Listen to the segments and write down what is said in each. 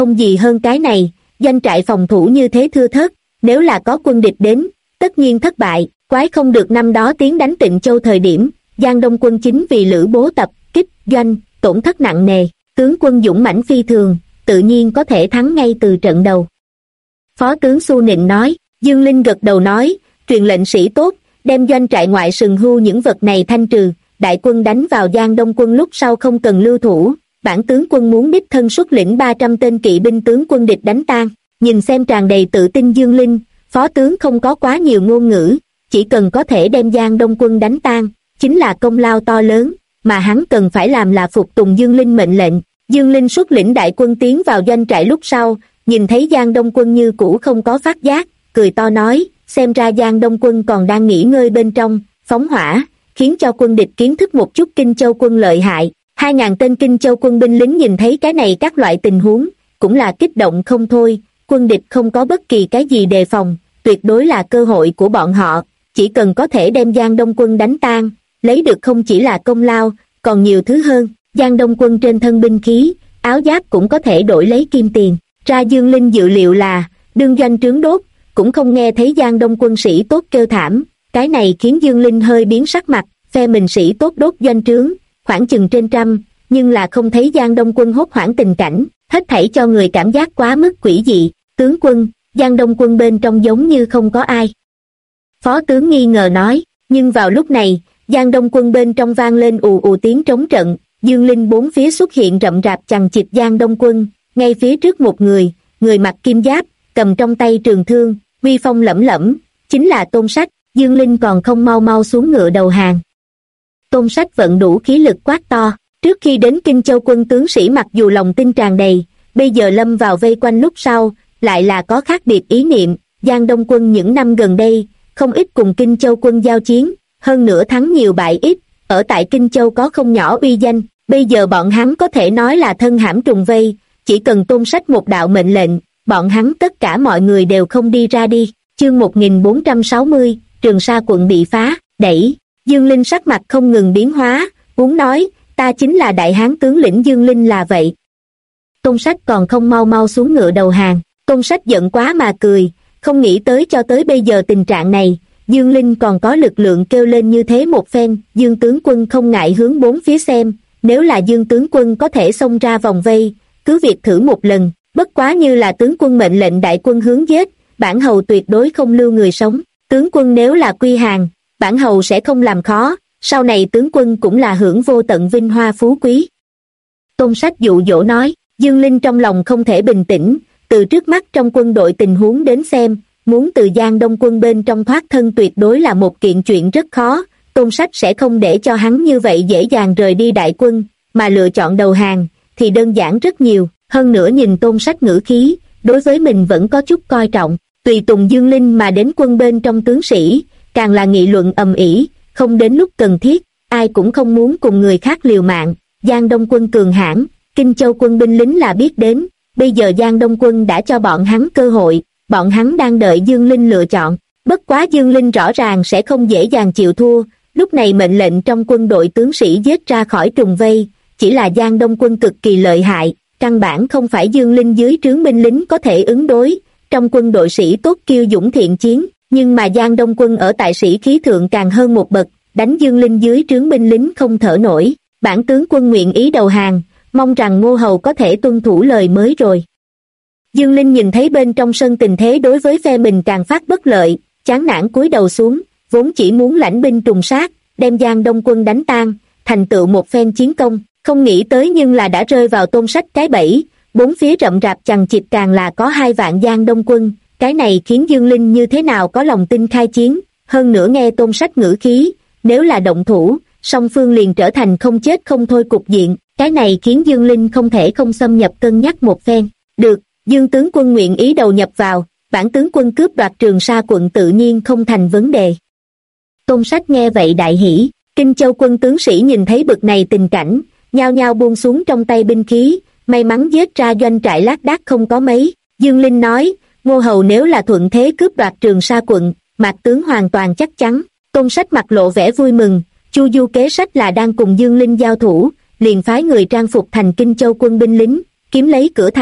Không gì hơn cái này, doanh trại phòng thủ như thế thưa thớt, nếu là có quân địch đến, tất nhiên thất bại. Quái không được năm đó tiến đánh Tịnh Châu thời điểm, Giang Đông quân chính vì Lữ Bố tập kích doanh, tổn thất nặng nề, tướng quân dũng mãnh phi thường, tự nhiên có thể thắng ngay từ trận đầu. Phó tướng Xu Nịnh nói. Dương Linh gật đầu nói, truyền lệnh sĩ tốt, đem doanh trại ngoại sừng hưu những vật này thanh trừ, đại quân đánh vào Giang Đông quân lúc sau không cần lưu thủ, bản tướng quân muốn đích thân xuất lĩnh 300 tên kỵ binh tướng quân địch đánh tan. Nhìn xem tràn đầy tự tin Dương Linh, phó tướng không có quá nhiều ngôn ngữ, chỉ cần có thể đem Giang Đông quân đánh tan, chính là công lao to lớn, mà hắn cần phải làm là phục tùng Dương Linh mệnh lệnh. Dương Linh xuất lĩnh đại quân tiến vào doanh trại lúc sau, nhìn thấy Giang Đông quân như cũ không có phát giác, cười to nói, xem ra Giang Đông quân còn đang nghỉ ngơi bên trong, phóng hỏa, khiến cho quân địch kiến thức một chút Kinh Châu quân lợi hại. 2.000 tên Kinh Châu quân binh lính nhìn thấy cái này các loại tình huống, cũng là kích động không thôi, quân địch không có bất kỳ cái gì đề phòng, tuyệt đối là cơ hội của bọn họ, chỉ cần có thể đem Giang Đông quân đánh tan, lấy được không chỉ là công lao, còn nhiều thứ hơn. Giang Đông quân trên thân binh khí, áo giáp cũng có thể đổi lấy kim tiền. Ra Dương Linh dự liệu là, đương doanh trướng đốt, cũng không nghe thấy Giang Đông quân sĩ tốt kêu thảm, cái này khiến Dương Linh hơi biến sắc mặt, phe mình sĩ tốt đốt doanh trướng, khoảng chừng trên trăm, nhưng là không thấy Giang Đông quân hốt hoảng tình cảnh, hết thảy cho người cảm giác quá mức quỷ dị. Tướng quân, Giang Đông quân bên trong giống như không có ai. Phó tướng nghi ngờ nói, nhưng vào lúc này, Giang Đông quân bên trong vang lên ù ù tiếng trống trận, Dương Linh bốn phía xuất hiện rậm rạp chằng chịt Giang Đông quân, ngay phía trước một người mặc kim giáp, cầm trong tay trường thương, uy phong lẫm lẫm, chính là Tôn Sách. Dương Linh còn không mau mau xuống ngựa đầu hàng. Tôn Sách vận đủ khí lực quát to, trước khi đến Kinh Châu quân tướng sĩ mặc dù lòng tin tràn đầy, bây giờ lâm vào vây quanh lúc sau, lại là có khác biệt ý niệm. Giang Đông quân những năm gần đây, không ít cùng Kinh Châu quân giao chiến, hơn nữa thắng nhiều bại ít, ở tại Kinh Châu có không nhỏ uy danh, bây giờ bọn hắn có thể nói là thân hãm trùng vây, chỉ cần Tôn Sách một đạo mệnh lệnh, bọn hắn tất cả mọi người đều không đi ra đi. Chương 1460, Trường Sa quận bị phá, đẩy. Dương Linh sắc mặt không ngừng biến hóa, muốn nói, ta chính là đại hán tướng lĩnh Dương Linh là vậy. Tôn Sách còn không mau mau xuống ngựa đầu hàng. Tôn Sách giận quá mà cười, không nghĩ tới cho tới bây giờ tình trạng này, Dương Linh còn có lực lượng kêu lên như thế một phen. Dương tướng quân không ngại hướng bốn phía xem, nếu là Dương tướng quân có thể xông ra vòng vây, cứ việc thử một lần, bất quá như là tướng quân mệnh lệnh đại quân hướng giết, bản hầu tuyệt đối không lưu người sống. Tướng quân nếu là quy hàng, bản hầu sẽ không làm khó, sau này tướng quân cũng là hưởng vô tận vinh hoa phú quý. Tôn Sách dụ dỗ nói. Dương Linh trong lòng không thể bình tĩnh, từ trước mắt trong quân đội tình huống đến xem, muốn từ Giang Đông quân bên trong thoát thân tuyệt đối là một kiện chuyện rất khó. Tôn Sách sẽ không để cho hắn như vậy dễ dàng rời đi đại quân, mà lựa chọn đầu hàng thì đơn giản rất nhiều. Hơn nữa nhìn Tôn Sách ngữ khí, đối với mình vẫn có chút coi trọng. Tùy tùng Dương Linh mà đến quân bên trong tướng sĩ, càng là nghị luận ầm ĩ, không đến lúc cần thiết, ai cũng không muốn cùng người khác liều mạng. Giang Đông quân cường hãn, Kinh Châu quân binh lính là biết đến, bây giờ Giang Đông quân đã cho bọn hắn cơ hội, bọn hắn đang đợi Dương Linh lựa chọn. Bất quá Dương Linh rõ ràng sẽ không dễ dàng chịu thua, lúc này mệnh lệnh trong quân đội tướng sĩ giết ra khỏi trùng vây, chỉ là Giang Đông quân cực kỳ lợi hại, căn bản không phải Dương Linh dưới trướng binh lính có thể ứng đối. Trong quân đội sĩ tốt kiêu dũng thiện chiến, nhưng mà Giang Đông quân ở tại sĩ khí thượng càng hơn một bậc, đánh Dương Linh dưới trướng binh lính không thở nổi. Bản tướng quân nguyện ý đầu hàng, mong rằng Ngô hầu có thể tuân thủ lời mới rồi. Dương Linh nhìn thấy bên trong sân tình thế đối với phe mình càng phát bất lợi, chán nản cúi đầu xuống, vốn chỉ muốn lãnh binh trùng sát, đem Giang Đông quân đánh tan, thành tựu một phen chiến công, không nghĩ tới nhưng là đã rơi vào Tôn Sách cái bẫy. Bốn phía rậm rạp chằng chịt càng là có 2 vạn Giang Đông quân, cái này khiến Dương Linh như thế nào có lòng tin khai chiến. Hơn nữa nghe Tôn Sách ngữ khí, nếu là động thủ, song phương liền trở thành không chết không thôi cục diện, cái này khiến Dương Linh không thể không xâm nhập cân nhắc một phen. Được, Dương tướng quân nguyện ý đầu nhập vào, bản tướng quân cướp đoạt Trường Sa quận tự nhiên không thành vấn đề. Tôn Sách nghe vậy đại hỉ. Kinh Châu quân tướng sĩ nhìn thấy bực này tình cảnh, nhao nhao buông xuống trong tay binh khí, may mắn giết ra doanh trại lác đác không có mấy. Dương Linh nói, Ngô hầu nếu là thuận thế cướp đoạt Trường Sa quận, Mạc tướng hoàn toàn chắc chắn. Tôn Sách mặt lộ vẻ vui mừng, Chu Du kế sách là đang cùng Dương Linh giao thủ, liền phái người trang phục thành Kinh Châu quân binh lính, kiếm lấy cửa thành,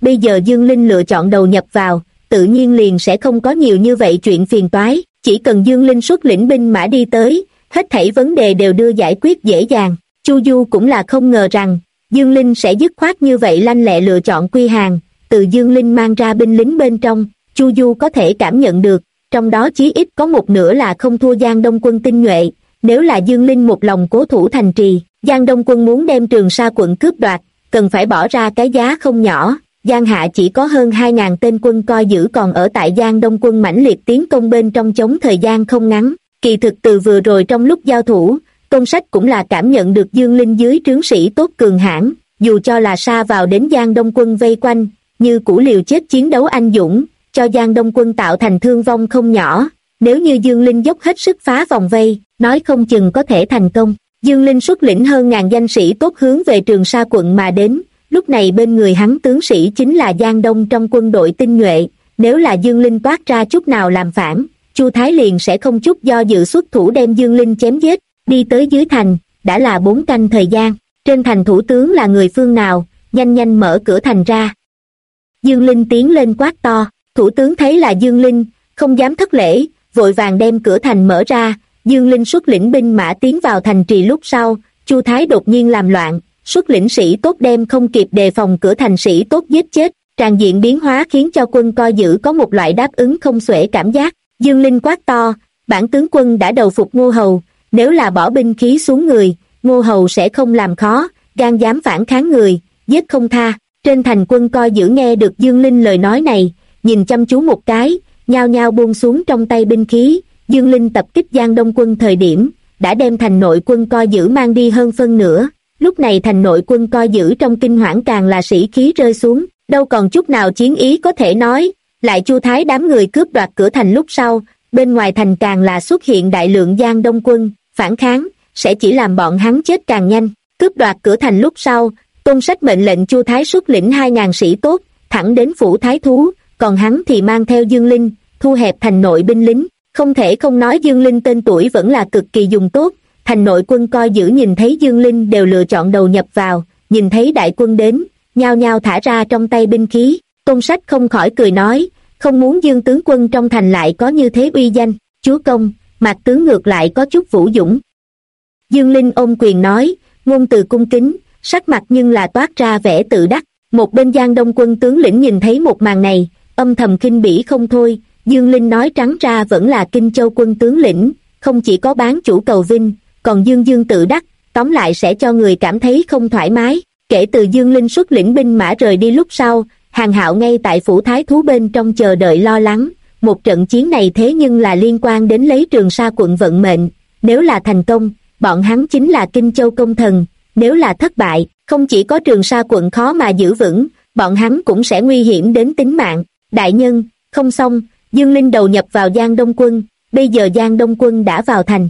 bây giờ Dương Linh lựa chọn đầu nhập vào, tự nhiên liền sẽ không có nhiều như vậy chuyện phiền toái, chỉ cần Dương Linh xuất lĩnh binh mã đi tới, hết thảy vấn đề đều đưa giải quyết dễ dàng. Chu Du cũng là không ngờ rằng Dương Linh sẽ dứt khoát như vậy lanh lẹ lựa chọn quy hàng, từ Dương Linh mang ra binh lính bên trong, Chu Du có thể cảm nhận được, trong đó chí ít có một nửa là không thua Giang Đông quân tinh nhuệ, nếu là Dương Linh một lòng cố thủ thành trì, Giang Đông quân muốn đem Trường Sa quận cướp đoạt, cần phải bỏ ra cái giá không nhỏ. Giang Hạ chỉ có hơn 2.000 tên quân coi giữ còn ở tại Giang Đông quân mãnh liệt tiến công bên trong chống thời gian không ngắn, kỳ thực từ vừa rồi trong lúc giao thủ, Tôn Sách cũng là cảm nhận được Dương Linh dưới trướng sĩ tốt cường hãn, dù cho là sa vào đến Giang Đông quân vây quanh, như cũ liều chết chiến đấu anh dũng, cho Giang Đông quân tạo thành thương vong không nhỏ, nếu như Dương Linh dốc hết sức phá vòng vây, nói không chừng có thể thành công. Dương Linh xuất lĩnh hơn ngàn danh sĩ tốt hướng về Trường Sa quận mà đến, lúc này bên người hắn tướng sĩ chính là Giang Đông trong quân đội tinh nhuệ, nếu là Dương Linh toát ra chút nào làm phản, Chu Thái liền sẽ không chút do dự xuất thủ đem Dương Linh chém giết. Đi tới dưới thành, đã là 4 canh thời gian, trên thành thủ tướng là người phương nào, nhanh nhanh mở cửa thành ra. Dương Linh tiến lên quát to, thủ tướng thấy là Dương Linh, không dám thất lễ, vội vàng đem cửa thành mở ra. Dương Linh xuất lĩnh binh mã tiến vào thành trì lúc sau, Chu Thái đột nhiên làm loạn, xuất lĩnh sĩ tốt đem không kịp đề phòng cửa thành sĩ tốt giết chết, tràn diện biến hóa khiến cho quân coi giữ có một loại đáp ứng không xuể cảm giác. Dương Linh quát to, bản tướng quân đã đầu phục Ngô Hầu, nếu là bỏ binh khí xuống người, Ngô Hầu sẽ không làm khó, gan dám phản kháng người, giết không tha. Trên thành quân coi giữ nghe được Dương Linh lời nói này, nhìn chăm chú một cái, nhao nhao buông xuống trong tay binh khí. Dương Linh tập kích Giang Đông quân thời điểm, đã đem thành nội quân coi giữ mang đi hơn phân nửa, lúc này thành nội quân coi giữ trong kinh hoảng càng là sĩ khí rơi xuống, đâu còn chút nào chiến ý có thể nói. Lại Chu Thái đám người cướp đoạt cửa thành lúc sau, bên ngoài thành càng là xuất hiện đại lượng Giang Đông quân, phản kháng, sẽ chỉ làm bọn hắn chết càng nhanh. Cướp đoạt cửa thành lúc sau, Tôn Sách mệnh lệnh Chu Thái xuất lĩnh 2.000 sĩ tốt, thẳng đến phủ Thái Thú, còn hắn thì mang theo Dương Linh, thu hẹp thành nội binh lính. Không thể không nói Dương Linh tên tuổi vẫn là cực kỳ dùng tốt, thành nội quân coi giữ nhìn thấy Dương Linh đều lựa chọn đầu nhập vào, nhìn thấy đại quân đến, nhao nhao thả ra trong tay binh khí. Tôn Sách không khỏi cười nói, không muốn Dương tướng quân trong thành lại có như thế uy danh, chúa công, Mạc tướng ngược lại có chút vũ dũng. Dương Linh ôm quyền nói, ngôn từ cung kính, sắc mặt nhưng là toát ra vẻ tự đắc. Một bên Giang Đông quân tướng lĩnh nhìn thấy một màn này, âm thầm khinh bỉ không thôi. Dương Linh nói trắng ra vẫn là Kinh Châu quân tướng lĩnh, không chỉ có bán chủ cầu vinh, còn dương tự đắc, tóm lại sẽ cho người cảm thấy không thoải mái. Kể từ Dương Linh xuất lĩnh binh mã rời đi lúc sau, Hàn Hạo ngay tại phủ Thái Thú bên trong chờ đợi lo lắng. Một trận chiến này thế nhưng là liên quan đến lấy Trường Sa quận vận mệnh, nếu là thành công, bọn hắn chính là Kinh Châu công thần, nếu là thất bại, không chỉ có Trường Sa quận khó mà giữ vững, bọn hắn cũng sẽ nguy hiểm đến tính mạng. Đại nhân, không xong, Dương Linh đầu nhập vào Giang Đông quân, bây giờ Giang Đông quân đã vào thành.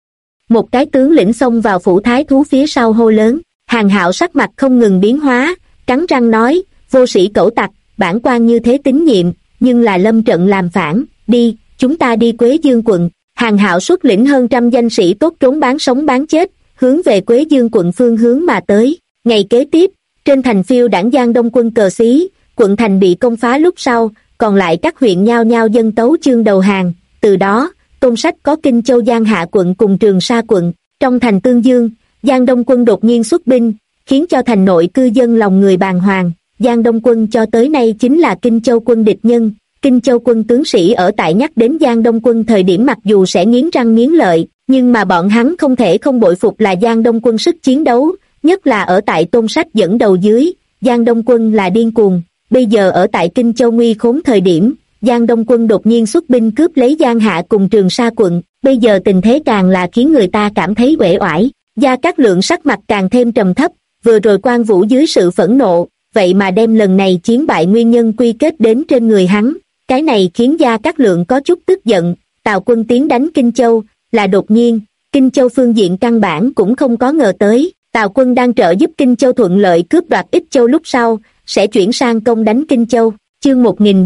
Một cái tướng lĩnh xông vào phủ Thái Thú phía sau hô lớn. Hàn Hạo sắc mặt không ngừng biến hóa, cắn răng nói, vô sĩ cẩu tặc, bản quan như thế tín nhiệm, nhưng là lâm trận làm phản, đi, chúng ta đi Quế Dương quận. Hàn Hạo xuất lĩnh hơn trăm danh sĩ tốt trốn bán sống bán chết, hướng về Quế Dương quận phương hướng mà tới. Ngày kế tiếp, trên thành phiêu đảng Giang Đông quân cờ xí, quận thành bị công phá lúc sau, còn lại các huyện nhao nhao dân tấu chương đầu hàng. Từ đó, Tôn Sách có Kinh Châu Giang Hạ quận cùng Trường Sa quận. Trong thành Tương Dương, Giang Đông quân đột nhiên xuất binh, khiến cho thành nội cư dân lòng người bàng hoàng. Giang Đông quân cho tới nay chính là Kinh Châu quân địch nhân. Kinh Châu quân tướng sĩ ở tại nhắc đến Giang Đông quân thời điểm mặc dù sẽ nghiến răng nghiến lợi, nhưng mà bọn hắn không thể không bội phục là Giang Đông quân sức chiến đấu, nhất là ở tại Tôn Sách dẫn đầu dưới, Giang Đông quân là điên cuồng. Bây giờ ở tại Kinh Châu nguy khốn thời điểm, Giang Đông quân đột nhiên xuất binh cướp lấy Giang Hạ cùng Trường Sa quận, bây giờ tình thế càng là khiến người ta cảm thấy uể oải. Gia Cát Lượng sắc mặt càng thêm trầm thấp, vừa rồi Quan Vũ dưới sự phẫn nộ, vậy mà đem lần này chiến bại nguyên nhân quy kết đến trên người hắn, cái này khiến Gia Cát Lượng có chút tức giận. Tào quân tiến đánh Kinh Châu là đột nhiên, Kinh Châu phương diện căn bản cũng không có ngờ tới, Tào quân đang trợ giúp Kinh Châu thuận lợi cướp đoạt Ích Châu lúc sau, sẽ chuyển sang công đánh Kinh Châu. Chương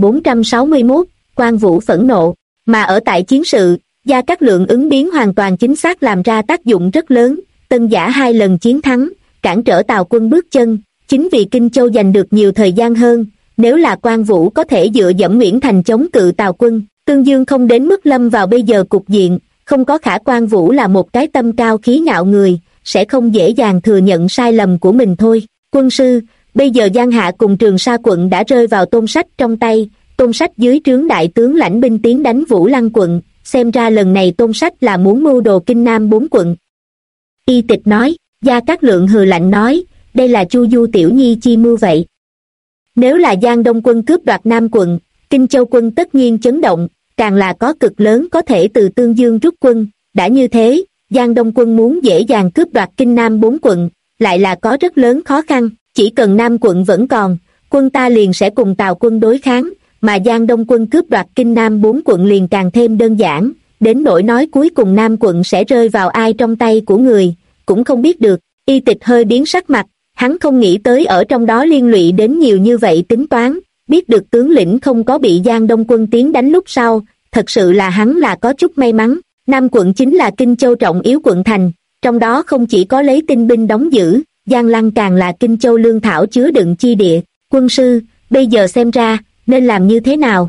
1461, Quan Vũ phẫn nộ. Mà ở tại chiến sự, Gia Cát Lượng ứng biến hoàn toàn chính xác làm ra tác dụng rất lớn, Tân Giả 2 lần chiến thắng, cản trở Tào quân bước chân. Chính vì Kinh Châu giành được nhiều thời gian hơn, nếu là Quan Vũ có thể dựa dẫm Uyển Thành chống cự Tào quân, Tương Dương không đến mức lâm vào bây giờ cục diện, không có khả Quan Vũ là một cái tâm cao khí ngạo người, sẽ không dễ dàng thừa nhận sai lầm của mình thôi. Quân sư, bây giờ Giang Hạ cùng Trường Sa quận đã rơi vào Tôn Sách trong tay, Tôn Sách dưới trướng đại tướng lãnh binh tiến đánh Vũ Lăng quận, xem ra lần này Tôn Sách là muốn mưu đồ Kinh Nam 4 quận. Y Tịch nói. Gia Cát Lượng hừ lạnh nói, đây là Chu Du tiểu nhi chi mưu vậy. Nếu là Giang Đông quân cướp đoạt Nam quận, Kinh Châu quân tất nhiên chấn động, càng là có cực lớn có thể từ Tương Dương rút quân. Đã như thế, Giang Đông quân muốn dễ dàng cướp đoạt Kinh Nam 4 quận, lại là có rất lớn khó khăn. Chỉ cần Nam quận vẫn còn, quân ta liền sẽ cùng Tào quân đối kháng, mà Giang Đông quân cướp đoạt Kinh Nam 4 quận liền càng thêm đơn giản, đến nỗi nói cuối cùng Nam quận sẽ rơi vào ai trong tay của người, cũng không biết được. Y Tịch hơi biến sắc mặt, hắn không nghĩ tới ở trong đó liên lụy đến nhiều như vậy tính toán, biết được tướng lĩnh không có bị Giang Đông quân tiến đánh lúc sau, thật sự là hắn là có chút may mắn. Nam quận chính là Kinh Châu trọng yếu quận thành, trong đó không chỉ có lấy tinh binh đóng giữ, Giang Lăng càng là Kinh Châu lương thảo chứa đựng chi địa. Quân sư, bây giờ xem ra, nên làm như thế nào?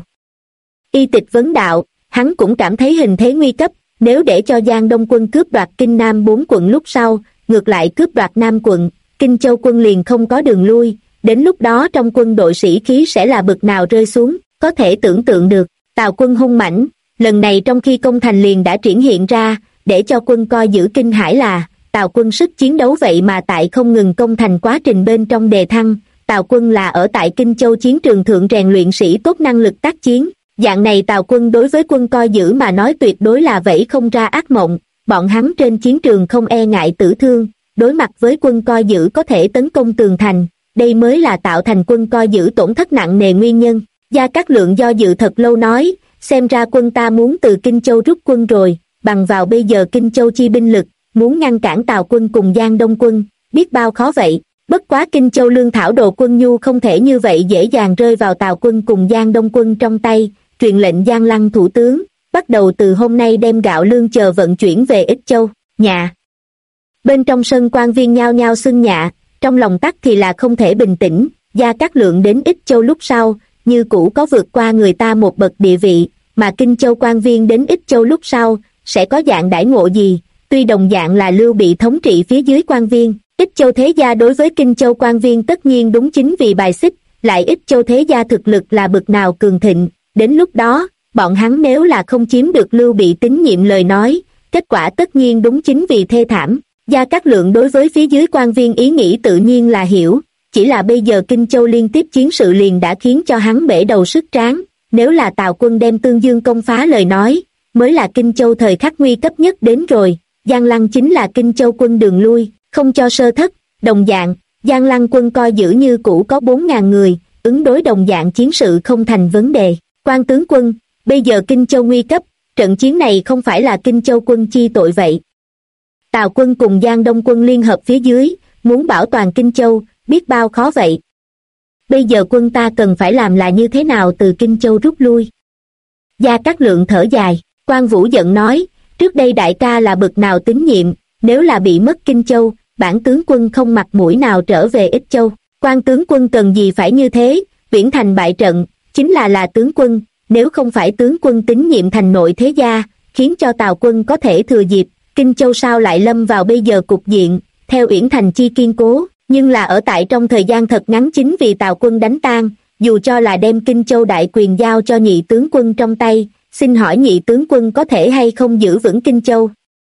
Y Tịch vấn đạo, hắn cũng cảm thấy hình thế nguy cấp, nếu để cho Giang Đông quân cướp đoạt Kinh Nam 4 quận lúc sau, ngược lại cướp đoạt Nam quận, Kinh Châu quân liền không có đường lui, đến lúc đó trong quân đội sĩ khí sẽ là bực nào rơi xuống, có thể tưởng tượng được. Tào quân hung mãnh, lần này trong khi công thành liền đã triển hiện ra, để cho quân coi giữ kinh hãi là, Tào quân sức chiến đấu vậy mà tại không ngừng công thành quá trình bên trong đề thăng, Tào quân là ở tại Kinh Châu chiến trường thượng rèn luyện sĩ tốt năng lực tác chiến, dạng này Tào quân đối với quân coi giữ mà nói tuyệt đối là vẫy không ra ác mộng, bọn hắn trên chiến trường không e ngại tử thương, đối mặt với quân coi giữ có thể tấn công tường thành, đây mới là tạo thành quân coi giữ tổn thất nặng nề nguyên nhân. Gia Cát Lượng do dự thật lâu nói, xem ra quân ta muốn từ Kinh Châu rút quân rồi, bằng vào bây giờ Kinh Châu chi binh lực, muốn ngăn cản Tào quân cùng Giang Đông quân, biết bao khó vậy. Bất quá Kinh Châu lương thảo đồ quân nhu không thể như vậy dễ dàng rơi vào Tào quân cùng Giang Đông quân trong tay, truyền lệnh Giang Lăng thủ tướng, bắt đầu từ hôm nay đem gạo lương chờ vận chuyển về Ích Châu. Nhà bên trong sân quan viên nhao nhao xưng nhạ, trong lòng tắc thì là không thể bình tĩnh. Gia Cát Lượng đến Ích Châu lúc sau, như cũ có vượt qua người ta một bậc địa vị, mà Kinh Châu quan viên đến Ích Châu lúc sau, sẽ có dạng đãi ngộ gì, tuy đồng dạng là Lưu Bị thống trị phía dưới quan viên, Ích Châu thế gia đối với Kinh Châu quan viên tất nhiên đúng chính vì bài xích, lại Ích Châu thế gia thực lực là bậc nào cường thịnh, đến lúc đó, bọn hắn nếu là không chiếm được Lưu Bị tín nhiệm lời nói, kết quả tất nhiên đúng chính vì thê thảm. Gia Cát Lượng đối với phía dưới quan viên ý nghĩ tự nhiên là hiểu, chỉ là bây giờ Kinh Châu liên tiếp chiến sự liền đã khiến cho hắn bể đầu sức tráng, nếu là Tào quân đem Tương Dương công phá lời nói, mới là Kinh Châu thời khắc nguy cấp nhất đến rồi, Giang Lăng chính là Kinh Châu quân đường lui, không cho sơ thất, đồng dạng, Giang Lăng quân coi giữ như cũ có 4.000 người, ứng đối đồng dạng chiến sự không thành vấn đề. Quan tướng quân, bây giờ Kinh Châu nguy cấp, trận chiến này không phải là Kinh Châu quân chi tội vậy. Tào quân cùng Giang Đông quân liên hợp phía dưới, muốn bảo toàn Kinh Châu, biết bao khó vậy. Bây giờ quân ta cần phải làm là như thế nào từ Kinh Châu rút lui? Gia Cát Lượng thở dài, Quan Vũ giận nói, trước đây đại ca là bậc nào tín nhiệm, nếu là bị mất Kinh Châu, bản tướng quân không mặt mũi nào trở về Ích Châu. Quan tướng quân cần gì phải như thế, Uyển Thành bại trận, chính là tướng quân, nếu không phải tướng quân tín nhiệm thành nội thế gia, khiến cho Tào quân có thể thừa dịp, Kinh Châu sao lại lâm vào bây giờ cục diện, theo Uyển Thành chi kiên cố, nhưng là ở tại trong thời gian thật ngắn chính vì Tào quân đánh tan, dù cho là đem Kinh Châu đại quyền giao cho nhị tướng quân trong tay, xin hỏi nhị tướng quân có thể hay không giữ vững Kinh Châu?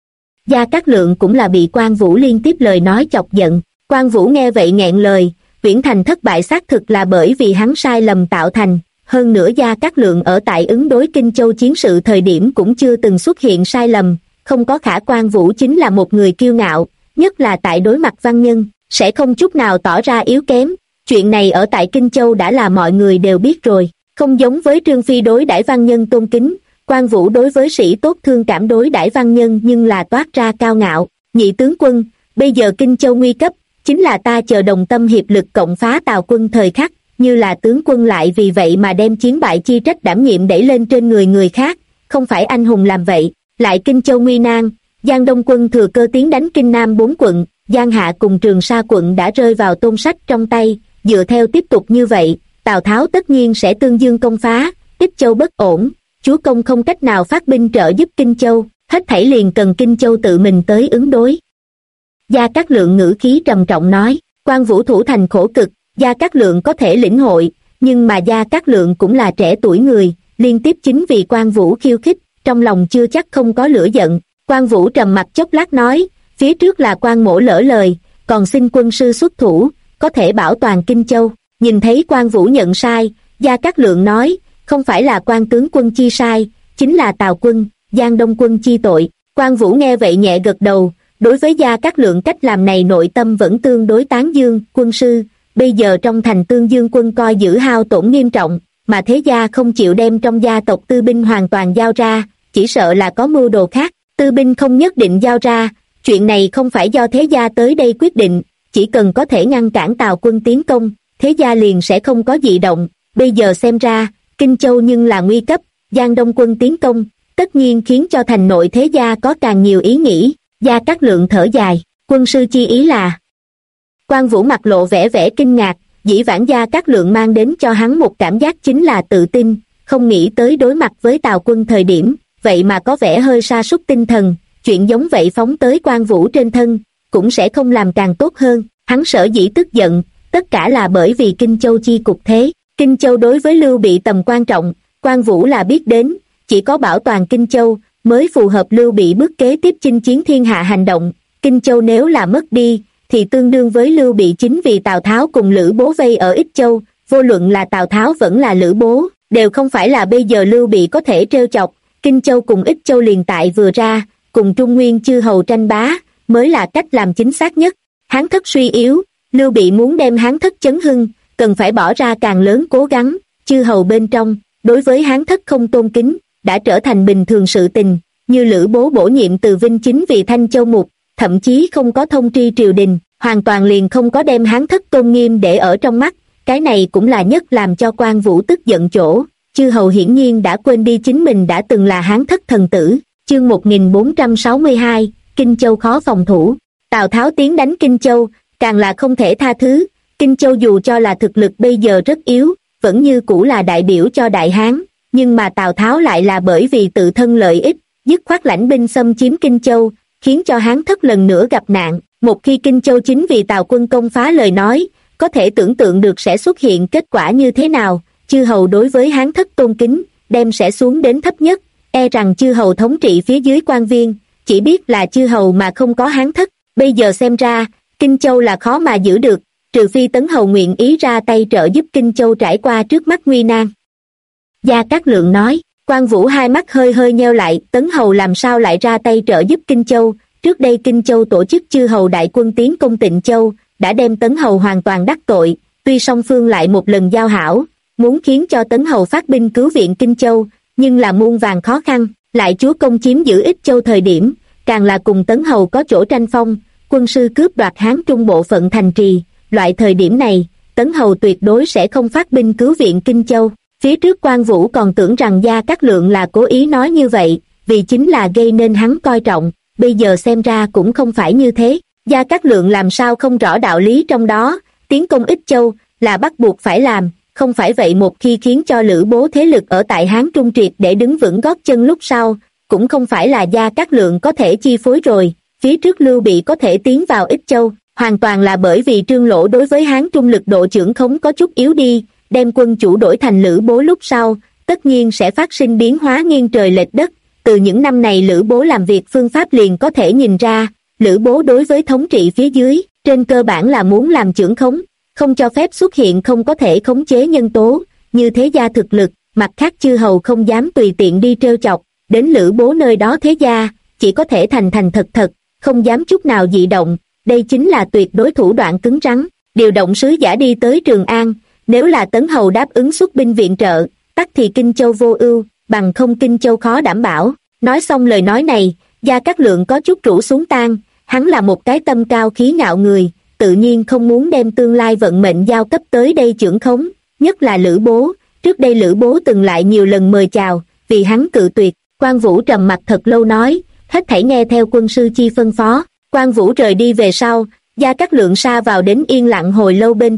Gia Cát Lượng cũng là bị Quan Vũ liên tiếp lời nói chọc giận, Quan Vũ nghe vậy nghẹn lời, Uyển Thành thất bại xác thực là bởi vì hắn sai lầm tạo thành, hơn nữa Gia Cát Lượng ở tại ứng đối Kinh Châu chiến sự thời điểm cũng chưa từng xuất hiện sai lầm, không có khả Quan Vũ chính là một người kiêu ngạo, nhất là tại đối mặt văn nhân, sẽ không chút nào tỏ ra yếu kém, chuyện này ở tại Kinh Châu đã là mọi người đều biết rồi, không giống với Trương Phi đối đãi văn nhân tôn kính, Quan Vũ đối với sĩ tốt thương cảm đối đãi văn nhân nhưng là toát ra cao ngạo. Nhị tướng quân, bây giờ Kinh Châu nguy cấp, chính là ta chờ đồng tâm hiệp lực cộng phá Tào quân thời khắc, như là tướng quân lại vì vậy mà đem chiến bại chi trách đảm nhiệm đẩy lên trên người khác, không phải anh hùng làm vậy. Lại Kinh Châu nguy nan, Giang Đông quân thừa cơ tiến đánh Kinh Nam 4 quận, Giang Hạ cùng Trường Sa quận đã rơi vào Tôn Sách trong tay, dựa theo tiếp tục như vậy, Tào Tháo tất nhiên sẽ tương dương công phá, Ích Châu bất ổn, chúa công không cách nào phát binh trợ giúp Kinh Châu, hết thảy liền cần Kinh Châu tự mình tới ứng đối. Gia Cát Lượng ngữ khí trầm trọng nói, Quan Vũ thủ thành khổ cực, Gia Cát Lượng có thể lĩnh hội, nhưng mà Gia Cát Lượng cũng là trẻ tuổi người, liên tiếp chính vì Quan Vũ khiêu khích, trong lòng chưa chắc không có lửa giận. Quan Vũ trầm mặt chốc lát nói, phía trước là Quan mỗ lỡ lời, còn xin quân sư xuất thủ, có thể bảo toàn Kinh Châu. Nhìn thấy Quan Vũ nhận sai, Gia Cát Lượng nói, không phải là Quan tướng quân chi sai, chính là Tào quân, Giang Đông quân chi tội. Quan Vũ nghe vậy nhẹ gật đầu, đối với Gia Cát Lượng cách làm này nội tâm vẫn tương đối tán dương. Quân sư, bây giờ trong thành Tương Dương quân coi giữ hao tổn nghiêm trọng, mà thế gia không chịu đem trong gia tộc tư binh hoàn toàn giao ra, chỉ sợ là có mưu đồ khác. Tư binh không nhất định giao ra, chuyện này không phải do thế gia tới đây quyết định, chỉ cần có thể ngăn cản Tào quân tiến công, thế gia liền sẽ không có dị động. Bây giờ xem ra, Kinh Châu nhưng là nguy cấp, Giang Đông quân tiến công, tất nhiên khiến cho thành nội thế gia có càng nhiều ý nghĩ. Gia Cát Lượng thở dài, quân sư chi ý là. Quan Vũ mặt lộ vẻ vẻ kinh ngạc, dĩ vãng Gia Cát Lượng mang đến cho hắn một cảm giác chính là tự tin, không nghĩ tới đối mặt với Tào quân thời điểm, vậy mà có vẻ hơi sa sút tinh thần, chuyện giống vậy phóng tới Quan Vũ trên thân, cũng sẽ không làm càng tốt hơn. Hắn sở dĩ tức giận, tất cả là bởi vì Kinh Châu chi cục thế. Kinh Châu đối với Lưu Bị tầm quan trọng, Quan Vũ là biết đến, chỉ có bảo toàn Kinh Châu mới phù hợp Lưu Bị bước kế tiếp chinh chiến thiên hạ hành động. Kinh Châu nếu là mất đi, thì tương đương với Lưu Bị chính vì Tào Tháo cùng Lữ Bố vây ở Ích Châu, vô luận là Tào Tháo vẫn là Lữ Bố, đều không phải là bây giờ Lưu Bị có thể trêu chọc. Kinh Châu cùng Ích Châu liền tại vừa ra, cùng Trung Nguyên chư hầu tranh bá, mới là cách làm chính xác nhất. Hán thất suy yếu, Lưu Bị muốn đem Hán thất chấn hưng, cần phải bỏ ra càng lớn cố gắng. Chư hầu bên trong, đối với Hán thất không tôn kính, đã trở thành bình thường sự tình, như Lữ Bố bổ nhiệm Từ Vinh chính vì Thanh Châu mục, thậm chí không có thông tri triều đình, hoàn toàn liền không có đem Hán thất tôn nghiêm để ở trong mắt. Cái này cũng là nhất làm cho Quan Vũ tức giận chỗ. Chư hầu hiển nhiên đã quên đi chính mình đã từng là Hán thất thần tử. Chương 1462, Kinh Châu khó phòng thủ. Tào Tháo tiến đánh Kinh Châu, càng là không thể tha thứ. Kinh Châu dù cho là thực lực bây giờ rất yếu, vẫn như cũ là đại biểu cho Đại Hán, nhưng mà Tào Tháo lại là bởi vì tự thân lợi ích, dứt khoát lãnh binh xâm chiếm Kinh Châu, khiến cho Hán thất lần nữa gặp nạn. Một khi Kinh Châu chính vì Tào quân công phá lời nói, có thể tưởng tượng được sẽ xuất hiện kết quả như thế nào. Chư hầu đối với Hán thất tôn kính, đem sẽ xuống đến thấp nhất, e rằng chư hầu thống trị phía dưới quan viên, chỉ biết là chư hầu mà không có Hán thất. Bây giờ xem ra, Kinh Châu là khó mà giữ được, trừ phi Tấn hầu nguyện ý ra tay trợ giúp Kinh Châu trải qua trước mắt nguy nan. Gia Cát Lượng nói. Quan Vũ hai mắt hơi hơi nheo lại, Tấn hầu làm sao lại ra tay trợ giúp Kinh Châu? Trước đây Kinh Châu tổ chức chư hầu đại quân tiến công Tịnh Châu, đã đem Tấn hầu hoàn toàn đắc tội, tuy song phương lại một lần giao hảo, muốn khiến cho Tấn hầu phát binh cứu viện Kinh Châu, nhưng là muôn vàn khó khăn. Lại chúa công chiếm giữ Ích Châu thời điểm, càng là cùng Tấn hầu có chỗ tranh phong, quân sư cướp đoạt Hán Trung bộ phận thành trì. Loại thời điểm này, Tấn hầu tuyệt đối sẽ không phát binh cứu viện Kinh Châu. Phía trước Quan Vũ còn tưởng rằng Gia Cát Lượng là cố ý nói như vậy, vì chính là gây nên hắn coi trọng, bây giờ xem ra cũng không phải như thế. Gia Cát Lượng làm sao không rõ đạo lý trong đó, tiến công Ích Châu là bắt buộc phải làm, không phải vậy một khi khiến cho Lữ Bố thế lực ở tại Hán Trung triệt để đứng vững gót chân lúc sau, cũng không phải là Gia Cát Lượng có thể chi phối rồi. Phía trước Lưu Bị có thể tiến vào Ích Châu, hoàn toàn là bởi vì Trương Lỗ đối với Hán Trung lực độ trưởng khống có chút yếu đi, đem quân chủ đổi thành Lữ Bố lúc sau, tất nhiên sẽ phát sinh biến hóa nghiêng trời lệch đất. Từ những năm này Lữ Bố làm việc phương pháp liền có thể nhìn ra, Lữ Bố đối với thống trị phía dưới, trên cơ bản là muốn làm trưởng khống, không cho phép xuất hiện không có thể khống chế nhân tố, như thế gia thực lực, mặt khác chư hầu không dám tùy tiện đi trêu chọc, đến Lữ Bố nơi đó thế gia, chỉ có thể thành thành thật thật, không dám chút nào dị động, đây chính là tuyệt đối thủ đoạn cứng rắn. Điều động sứ giả đi tới Trường An, nếu là Tấn hầu đáp ứng xuất binh viện trợ, tắc thì Kinh Châu vô ưu, bằng không Kinh Châu khó đảm bảo. Nói xong lời nói này, Gia Cát Lượng có chút rũ xuống tan, hắn là một cái tâm cao khí ngạo người, tự nhiên không muốn đem tương lai vận mệnh giao cấp tới đây trưởng khống, nhất là Lữ Bố. Trước đây Lữ Bố từng lại nhiều lần mời chào, vì hắn cự tuyệt. Quan Vũ trầm mặt thật lâu nói, hết thảy nghe theo quân sư chi phân phó. Quan Vũ rời đi về sau, Gia Cát Lượng sa vào đến yên lặng hồi lâu bên trong,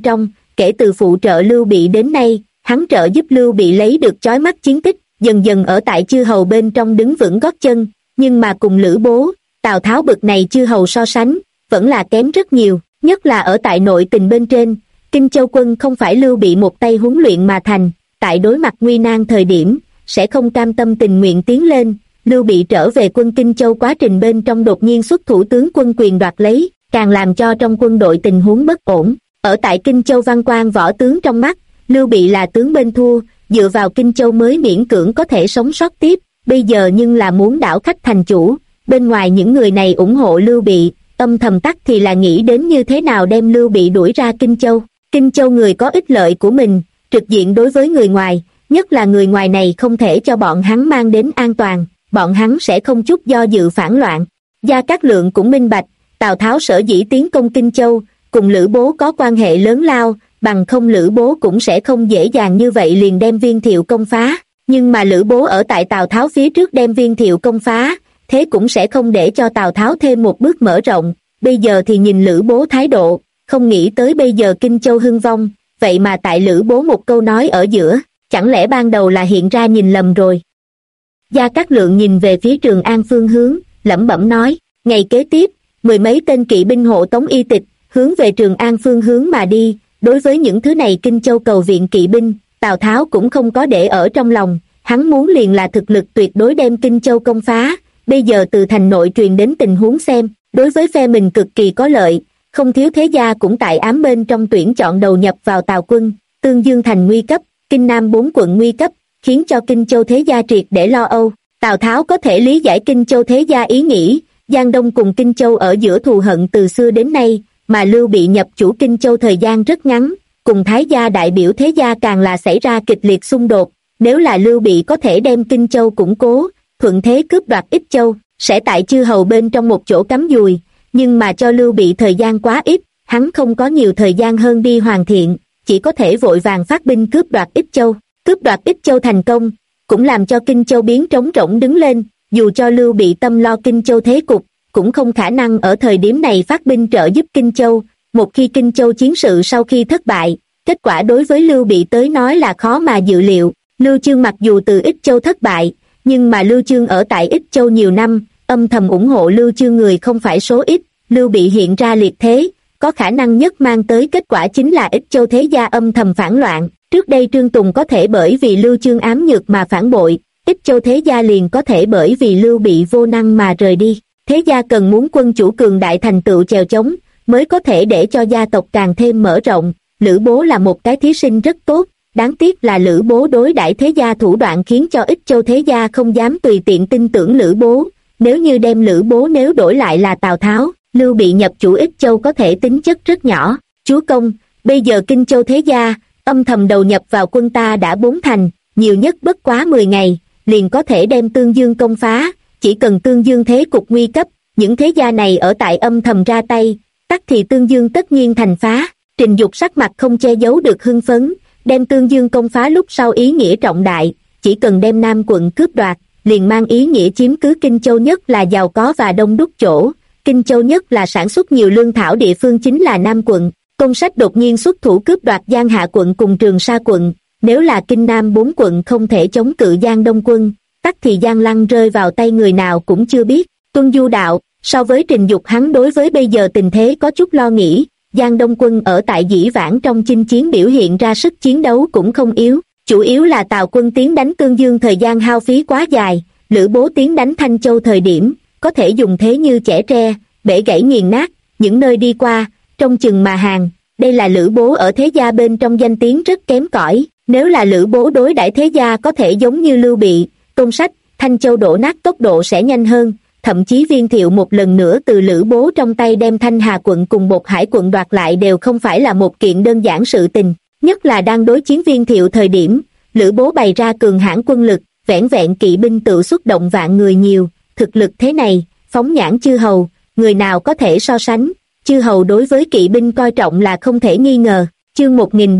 kể từ phụ trợ Lưu Bị đến nay, hắn trợ giúp Lưu Bị lấy được chói mắt chiến tích, dần dần ở tại chư hầu bên trong đứng vững gót chân, nhưng mà cùng Lữ Bố, Tào Tháo bực này chư hầu so sánh, vẫn là kém rất nhiều, nhất là ở tại nội tình bên trên. Kinh Châu quân không phải Lưu Bị một tay huấn luyện mà thành, tại đối mặt nguy nan thời điểm, sẽ không cam tâm tình nguyện tiến lên. Lưu Bị trở về quân Kinh Châu quá trình bên trong đột nhiên xuất thủ tướng quân quyền đoạt lấy, càng làm cho trong quân đội tình huống bất ổn. Ở tại Kinh Châu văn quan võ tướng trong mắt, Lưu Bị là tướng bên thua, dựa vào Kinh Châu mới miễn cưỡng có thể sống sót tiếp, bây giờ nhưng là muốn đảo khách thành chủ. Bên ngoài những người này ủng hộ Lưu Bị, âm thầm tắc thì là nghĩ đến như thế nào đem Lưu Bị đuổi ra Kinh Châu. Kinh Châu người có ích lợi của mình, trực diện đối với người ngoài, nhất là người ngoài này không thể cho bọn hắn mang đến an toàn, bọn hắn sẽ không chút do dự phản loạn. Gia Cát Lượng cũng minh bạch, Tào Tháo sở dĩ tiến công Kinh Châu, cùng Lữ Bố có quan hệ lớn lao, bằng không Lữ Bố cũng sẽ không dễ dàng như vậy liền đem Viên Thiệu công phá. Nhưng mà Lữ Bố ở tại Tào Tháo phía trước đem Viên Thiệu công phá, thế cũng sẽ không để cho Tào Tháo thêm một bước mở rộng. Bây giờ thì nhìn Lữ Bố thái độ, không nghĩ tới bây giờ Kinh Châu hưng vong, vậy mà tại Lữ Bố một câu nói ở giữa, chẳng lẽ ban đầu là hiện ra nhìn lầm rồi. Gia Cát Lượng nhìn về phía Trường An phương hướng, lẩm bẩm nói, ngày kế tiếp, mười mấy tên kỵ binh hộ tống y tịch, hướng về Trường An phương hướng mà đi. Đối với những thứ này Kinh Châu cầu viện kỵ binh, Tào Tháo cũng không có để ở trong lòng, hắn muốn liền là thực lực tuyệt đối đem Kinh Châu công phá. Bây giờ từ thành nội truyền đến tình huống xem, đối với phe mình cực kỳ có lợi, không thiếu thế gia cũng tại ám bên trong tuyển chọn đầu nhập vào Tào quân. Tương Dương thành nguy cấp, Kinh Nam 4 quận nguy cấp, khiến cho Kinh Châu thế gia triệt để lo âu. Tào Tháo có thể lý giải Kinh Châu thế gia ý nghĩ, Giang Đông cùng Kinh Châu ở giữa thù hận từ xưa đến nay, mà Lưu Bị nhập chủ Kinh Châu thời gian rất ngắn, cùng Thái gia đại biểu thế gia càng là xảy ra kịch liệt xung đột. Nếu là Lưu Bị có thể đem Kinh Châu củng cố, thuận thế cướp đoạt Ích Châu, sẽ tại chư hầu bên trong một chỗ cắm dùi, nhưng mà cho Lưu Bị thời gian quá ít, hắn không có nhiều thời gian hơn đi hoàn thiện, chỉ có thể vội vàng phát binh cướp đoạt Ích Châu. Cướp đoạt Ích Châu thành công, cũng làm cho Kinh Châu biến trống rỗng đứng lên, dù cho Lưu Bị tâm lo Kinh Châu thế cục, cũng không khả năng ở thời điểm này phát binh trợ giúp Kinh Châu. Một khi Kinh Châu chiến sự sau khi thất bại, kết quả đối với Lưu Bị tới nói là khó mà dự liệu. Lưu Chương mặc dù từ Ích Châu thất bại, nhưng mà Lưu Chương ở tại Ích Châu nhiều năm, âm thầm ủng hộ Lưu Chương người không phải số ít. Lưu Bị hiện ra liệt thế, có khả năng nhất mang tới kết quả chính là Ích Châu thế gia âm thầm phản loạn. Trước đây Trương Tùng có thể bởi vì Lưu Chương ám nhược mà phản bội, Ích Châu thế gia liền có thể bởi vì Lưu Bị vô năng mà rời đi. Thế gia cần muốn quân chủ cường đại thành tựu chèo chống, mới có thể để cho gia tộc càng thêm mở rộng. Lữ Bố là một cái thí sinh rất tốt, đáng tiếc là Lữ Bố đối đãi thế gia thủ đoạn khiến cho Ích Châu thế gia không dám tùy tiện tin tưởng Lữ Bố. Nếu như đem Lữ Bố nếu đổi lại là Tào Tháo, Lưu Bị nhập chủ Ích Châu có thể tính chất rất nhỏ. Chúa công, bây giờ Kinh Châu thế gia âm thầm đầu nhập vào quân ta đã 4 thành, nhiều nhất bất quá 10 ngày, liền có thể đem Tương Dương công phá. Chỉ cần Tương Dương thế cục nguy cấp, những thế gia này ở tại âm thầm ra tay, tắc thì Tương Dương tất nhiên thành phá. Trình Dục sắc mặt không che giấu được hưng phấn, đem Tương Dương công phá lúc sau ý nghĩa trọng đại, chỉ cần đem Nam quận cướp đoạt, liền mang ý nghĩa chiếm cứ Kinh Châu nhất là giàu có và đông đúc chỗ. Kinh Châu nhất là sản xuất nhiều lương thảo địa phương chính là Nam quận. Công Sách đột nhiên xuất thủ cướp đoạt Giang Hạ quận cùng Trường Sa quận, nếu là Kinh Nam 4 quận không thể chống cự Giang Đông quân, tắc thì Giang Lăng rơi vào tay người nào cũng chưa biết. Tuân Du đạo, so với Trình Dục hắn đối với bây giờ tình thế có chút lo nghĩ, Giang Đông quân ở tại dĩ vãng trong chinh chiến biểu hiện ra sức chiến đấu cũng không yếu, chủ yếu là Tào quân tiến đánh Tương Dương thời gian hao phí quá dài, Lữ Bố tiến đánh Thanh Châu thời điểm, có thể dùng thế như chẻ tre, bể gãy nghiền nát, những nơi đi qua, trong chừng mà hàng. Đây là Lữ Bố ở thế gia bên trong danh tiếng rất kém cỏi. Nếu là Lữ Bố đối đãi thế gia có thể giống như Lưu Bị, Công Sách, Thanh Châu đổ nát tốc độ sẽ nhanh hơn, thậm chí Viên Thiệu một lần nữa từ Lữ Bố trong tay đem Thanh Hà quận cùng Bột Hải quận đoạt lại đều không phải là một kiện đơn giản sự tình. Nhất là đang đối chiến Viên Thiệu thời điểm, Lữ Bố bày ra cường hãn quân lực, vẻn vẹn kỵ binh tự xuất động vạn người nhiều, thực lực thế này, phóng nhãn chư hầu, người nào có thể so sánh. Chư hầu đối với kỵ binh coi trọng là không thể nghi ngờ. Chương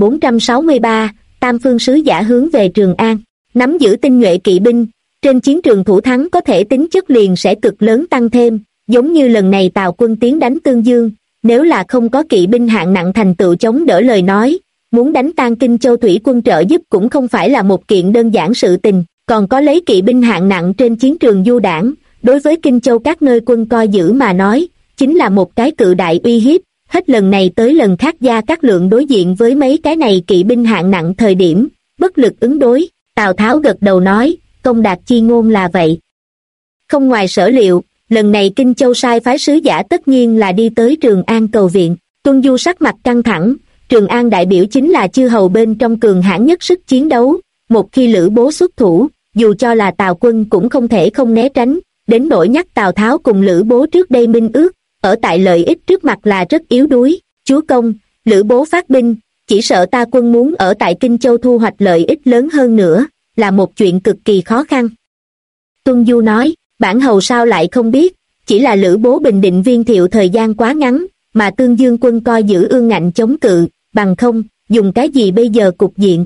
1463, Tam Phương sứ giả hướng về Trường An. Nắm giữ tinh nhuệ kỵ binh, trên chiến trường thủ thắng có thể tính chất liền sẽ cực lớn tăng thêm, giống như lần này Tào quân tiến đánh Tương Dương, nếu là không có kỵ binh hạng nặng thành tựu chống đỡ lời nói, muốn đánh tan Kinh Châu thủy quân trợ giúp cũng không phải là một kiện đơn giản sự tình, còn có lấy kỵ binh hạng nặng trên chiến trường du đảng, đối với Kinh Châu các nơi quân coi giữ mà nói, chính là một cái cự đại uy hiếp. Hết lần này tới lần khác Gia Cát Lượng đối diện với mấy cái này kỵ binh hạng nặng thời điểm, bất lực ứng đối. Tào Tháo gật đầu nói, công đạt chi ngôn là vậy. Không ngoài sở liệu, lần này Kinh Châu sai phái sứ giả tất nhiên là đi tới Trường An cầu viện. Tuân Du sắc mặt căng thẳng, Trường An đại biểu chính là chư hầu bên trong cường hãn nhất sức chiến đấu, một khi Lữ Bố xuất thủ, dù cho là Tào quân cũng không thể không né tránh, đến nỗi nhắc Tào Tháo cùng Lữ Bố trước đây minh ước, ở tại lợi ích trước mặt là rất yếu đuối. Chúa công, Lữ Bố phát binh, chỉ sợ ta quân muốn ở tại Kinh Châu thu hoạch lợi ích lớn hơn nữa, là một chuyện cực kỳ khó khăn. Tuân Du nói, bản hầu sao lại không biết, chỉ là Lữ Bố bình định Viên Thiệu thời gian quá ngắn, mà Tương Dương quân coi giữ ương ngạnh chống cự, bằng không, dùng cái gì bây giờ cục diện.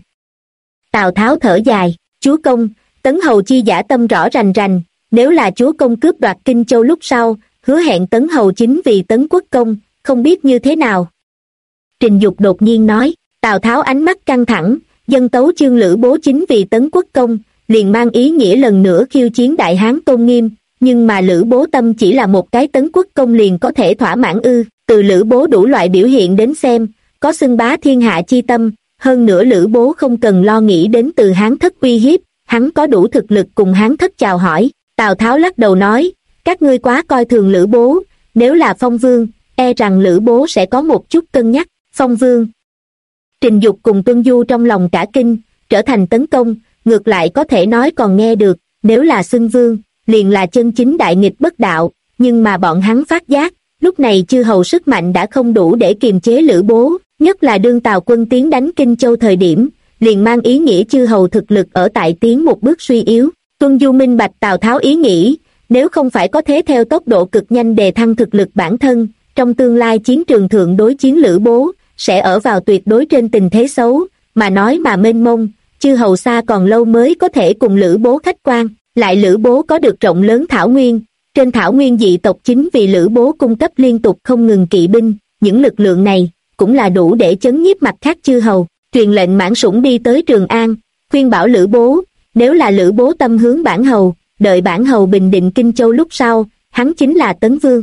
Tào Tháo thở dài, chúa công, Tấn hầu chi dã tâm rõ rành rành, nếu là chúa công cướp đoạt Kinh Châu lúc sau, hứa hẹn Tấn hầu chính vì Tấn quốc công, không biết như thế nào. Trình Dục đột nhiên nói, Tào Tháo ánh mắt căng thẳng, dân tấu chương Lữ Bố chính vì Tấn quốc công, liền mang ý nghĩa lần nữa khiêu chiến Đại Hán tôn nghiêm, nhưng mà Lữ Bố tâm chỉ là một cái Tấn quốc công liền có thể thỏa mãn ư? Từ Lữ Bố đủ loại biểu hiện đến xem, có xưng bá thiên hạ chi tâm, hơn nữa Lữ Bố không cần lo nghĩ đến từ Hán thất uy hiếp, hắn có đủ thực lực cùng Hán thất chào hỏi. Tào Tháo lắc đầu nói, các ngươi quá coi thường Lữ Bố, nếu là Phong Vương, e rằng Lữ Bố sẽ có một chút cân nhắc. Phong Vương. Trình Dục cùng Tuân Du trong lòng cả kinh, trở thành tấn công, ngược lại có thể nói còn nghe được, nếu là xưng vương, liền là chân chính đại nghịch bất đạo, nhưng mà bọn hắn phát giác, lúc này chư hầu sức mạnh đã không đủ để kiềm chế Lữ Bố, nhất là đương Tào quân tiến đánh Kinh Châu thời điểm, liền mang ý nghĩa chư hầu thực lực ở tại tiến một bước suy yếu. Tuân Du minh bạch Tào Tháo ý nghĩ, nếu không phải có thế theo tốc độ cực nhanh đề thăng thực lực bản thân, trong tương lai chiến trường thượng đối chiến Lữ Bố, sẽ ở vào tuyệt đối trên tình thế xấu, mà nói mà mênh mông, chư hầu xa còn lâu mới có thể cùng Lữ Bố khách quan, lại Lữ Bố có được rộng lớn thảo nguyên, trên thảo nguyên dị tộc chính vì Lữ Bố cung cấp liên tục không ngừng kỵ binh, những lực lượng này, cũng là đủ để chấn nhiếp mặt khác chư hầu, truyền lệnh Mãn Sủng đi tới Trường An, khuyên bảo Lữ Bố, nếu là Lữ Bố tâm hướng bản hầu, đợi bản hầu bình định Kinh Châu lúc sau, hắn chính là Tấn Vương.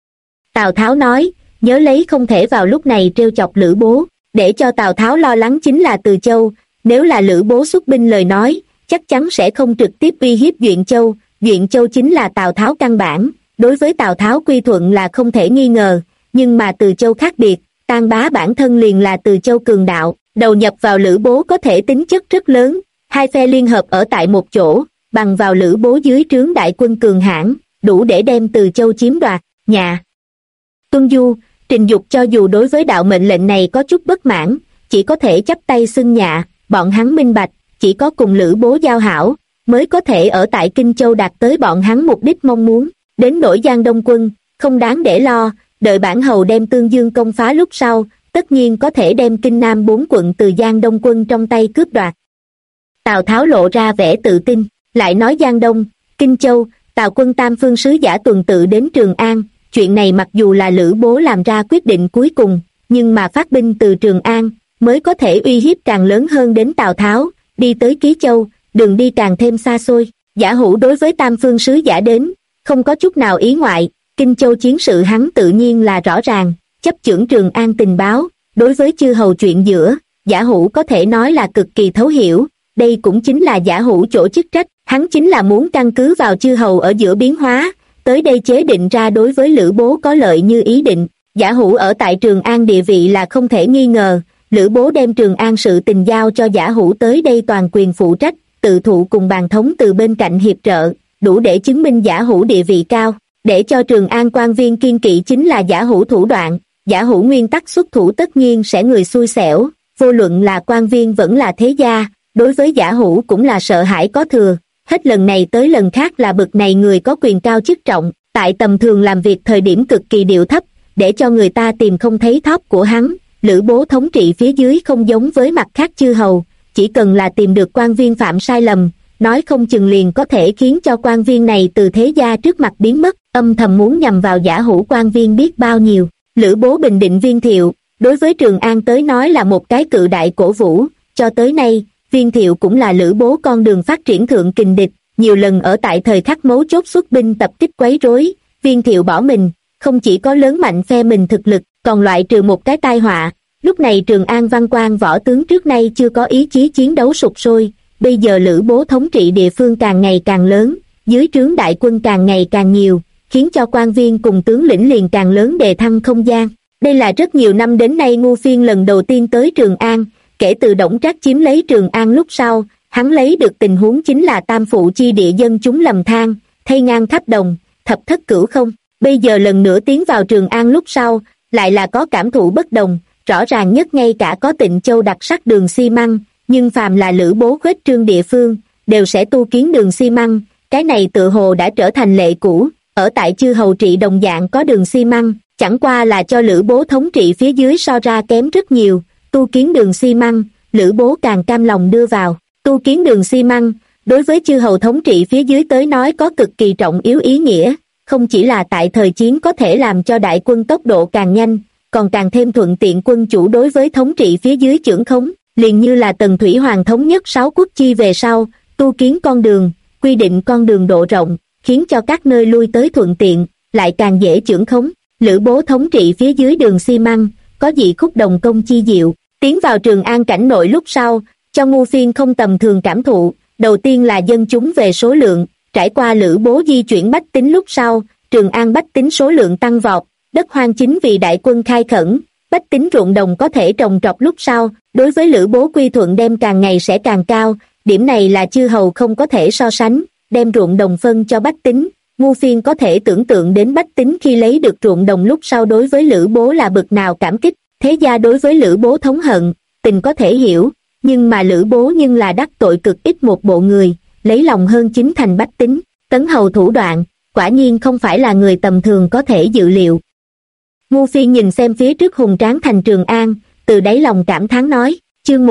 Tào Tháo nói, nhớ lấy không thể vào lúc này trêu chọc Lữ Bố, để cho Tào Tháo lo lắng chính là Từ Châu, nếu là Lữ Bố xuất binh lời nói, chắc chắn sẽ không trực tiếp uy hiếp Duyện Châu, Duyện Châu chính là Tào Tháo căn bản, đối với Tào Tháo quy thuận là không thể nghi ngờ, nhưng mà Từ Châu khác biệt, Tan Bá bản thân liền là Từ Châu cường đạo, đầu nhập vào Lữ Bố có thể tính chất rất lớn, hai phe liên hợp ở tại một chỗ, bằng vào Lữ Bố dưới trướng đại quân cường hãn, đủ để đem Từ Châu chiếm đoạt. Nhà Tuân Du, Trình Dục cho dù đối với đạo mệnh lệnh này có chút bất mãn, chỉ có thể chắp tay xưng nhạ, bọn hắn minh bạch, chỉ có cùng Lữ Bố giao hảo, mới có thể ở tại Kinh Châu đạt tới bọn hắn mục đích mong muốn. Đến nỗi Giang Đông quân, không đáng để lo, đợi bản hầu đem Tương Dương công phá lúc sau, tất nhiên có thể đem Kinh Nam 4 quận từ Giang Đông quân trong tay cướp đoạt. Tào Tháo lộ ra vẻ tự tin, lại nói Giang Đông, Kinh Châu, Tào quân tam phương sứ giả tuần tự đến Trường An, chuyện này mặc dù là Lữ Bố làm ra quyết định cuối cùng, nhưng mà phát binh từ Trường An, mới có thể uy hiếp càng lớn hơn đến Tào Tháo, đi tới Ký Châu, đường đi càng thêm xa xôi. Giả Hữu đối với tam phương sứ giả đến, không có chút nào ý ngoại, Kinh Châu chiến sự hắn tự nhiên là rõ ràng, chấp chưởng Trường An tình báo, đối với chư hầu chuyện giữa, Giả Hữu có thể nói là cực kỳ thấu hiểu, đây cũng chính là Giả Hữu chỗ chức trách, hắn chính là muốn căn cứ vào chư hầu ở giữa biến hóa, tới đây chế định ra đối với Lữ Bố có lợi như ý định. Giả Hữu ở tại Trường An địa vị là không thể nghi ngờ, Lữ Bố đem Trường An sự tình giao cho Giả Hữu tới đây toàn quyền phụ trách, tự thụ cùng bàn thống từ bên cạnh hiệp trợ, đủ để chứng minh Giả Hữu địa vị cao. Để cho Trường An quan viên kiên kỵ chính là Giả Hữu thủ đoạn, Giả Hữu nguyên tắc xuất thủ tất nhiên sẽ người xui xẻo, vô luận là quan viên vẫn là thế gia, đối với Giả Hữu cũng là sợ hãi có thừa. Hết lần này tới lần khác là bậc này người có quyền cao chức trọng, tại tầm thường làm việc thời điểm cực kỳ điệu thấp, để cho người ta tìm không thấy thóp của hắn. Lữ Bố thống trị phía dưới không giống với mặt khác chư hầu, chỉ cần là tìm được quan viên phạm sai lầm, nói không chừng liền có thể khiến cho quan viên này từ thế gia trước mặt biến mất, âm thầm muốn nhằm vào Giả Hữu quan viên biết bao nhiêu. Lữ Bố bình định Viên Thiệu, đối với Trường An tới nói là một cái cự đại cổ vũ. Cho tới nay, Viên Thiệu cũng là Lữ Bố con đường phát triển thượng kình địch, nhiều lần ở tại thời khắc mấu chốt xuất binh tập kích quấy rối. Viên Thiệu bỏ mình, không chỉ có lớn mạnh phe mình thực lực, còn loại trừ một cái tai họa. Lúc này Trường An văn quan võ tướng trước nay chưa có ý chí chiến đấu sục sôi, bây giờ Lữ Bố thống trị địa phương càng ngày càng lớn, dưới trướng đại quân càng ngày càng nhiều, khiến cho quan viên cùng tướng lĩnh liền càng lớn đề thăng không gian. Đây là rất nhiều năm đến nay Ngưu Phiên lần đầu tiên tới Trường An, kể từ Đổng Trác chiếm lấy Trường An lúc sau, hắn lấy được tình huống chính là tam phụ chi địa dân chúng lầm than, thay ngang khắp đồng, thập thất cửu không. Bây giờ lần nữa tiến vào Trường An lúc sau, lại là có cảm thụ bất đồng, rõ ràng nhất ngay cả có Tịnh Châu đặc sắc đường xi măng, nhưng phàm là Lữ Bố khuếch trương địa phương, đều sẽ tu kiến đường xi măng, cái này tựa hồ đã trở thành lệ cũ, ở tại chư hầu trị đồng dạng có đường xi măng, chẳng qua là cho Lữ Bố thống trị phía dưới so ra kém rất nhiều, tu kiến đường xi măng, Lữ Bố càng cam lòng đưa vào, tu kiến đường xi măng, đối với chư hầu thống trị phía dưới tới nói có cực kỳ trọng yếu ý nghĩa, không chỉ là tại thời chiến có thể làm cho đại quân tốc độ càng nhanh, còn càng thêm thuận tiện quân chủ đối với thống trị phía dưới chưởng khống, liền như là Tần Thủy Hoàng thống nhất 6 quốc chi về sau, tu kiến con đường, quy định con đường độ rộng, khiến cho các nơi lui tới thuận tiện, lại càng dễ chưởng khống. Lữ Bố thống trị phía dưới đường xi măng, có dị khúc đồng công chi diệu, tiến vào Trường An cảnh nội lúc sau, cho Ngưu Phiên không tầm thường cảm thụ, đầu tiên là dân chúng về số lượng, trải qua Lữ Bố di chuyển bách tính lúc sau, Trường An bách tính số lượng tăng vọt, đất hoang chính vì đại quân khai khẩn, bách tính ruộng đồng có thể trồng trọt lúc sau, đối với Lữ Bố quy thuận đem càng ngày sẽ càng cao, điểm này là chư hầu không có thể so sánh, đem ruộng đồng phân cho bách tính. Ngưu Phiên có thể tưởng tượng đến bách tính khi lấy được ruộng đồng lúc sau đối với Lữ Bố là bực nào cảm kích, thế gia đối với Lữ Bố thống hận, tình có thể hiểu, nhưng mà Lữ Bố nhưng là đắc tội cực ít một bộ người, lấy lòng hơn chính thành bách tính, tấn hầu thủ đoạn, quả nhiên không phải là người tầm thường có thể dự liệu. Ngưu Phiên nhìn xem phía trước hùng tráng thành Trường An, từ đáy lòng cảm thán nói, chương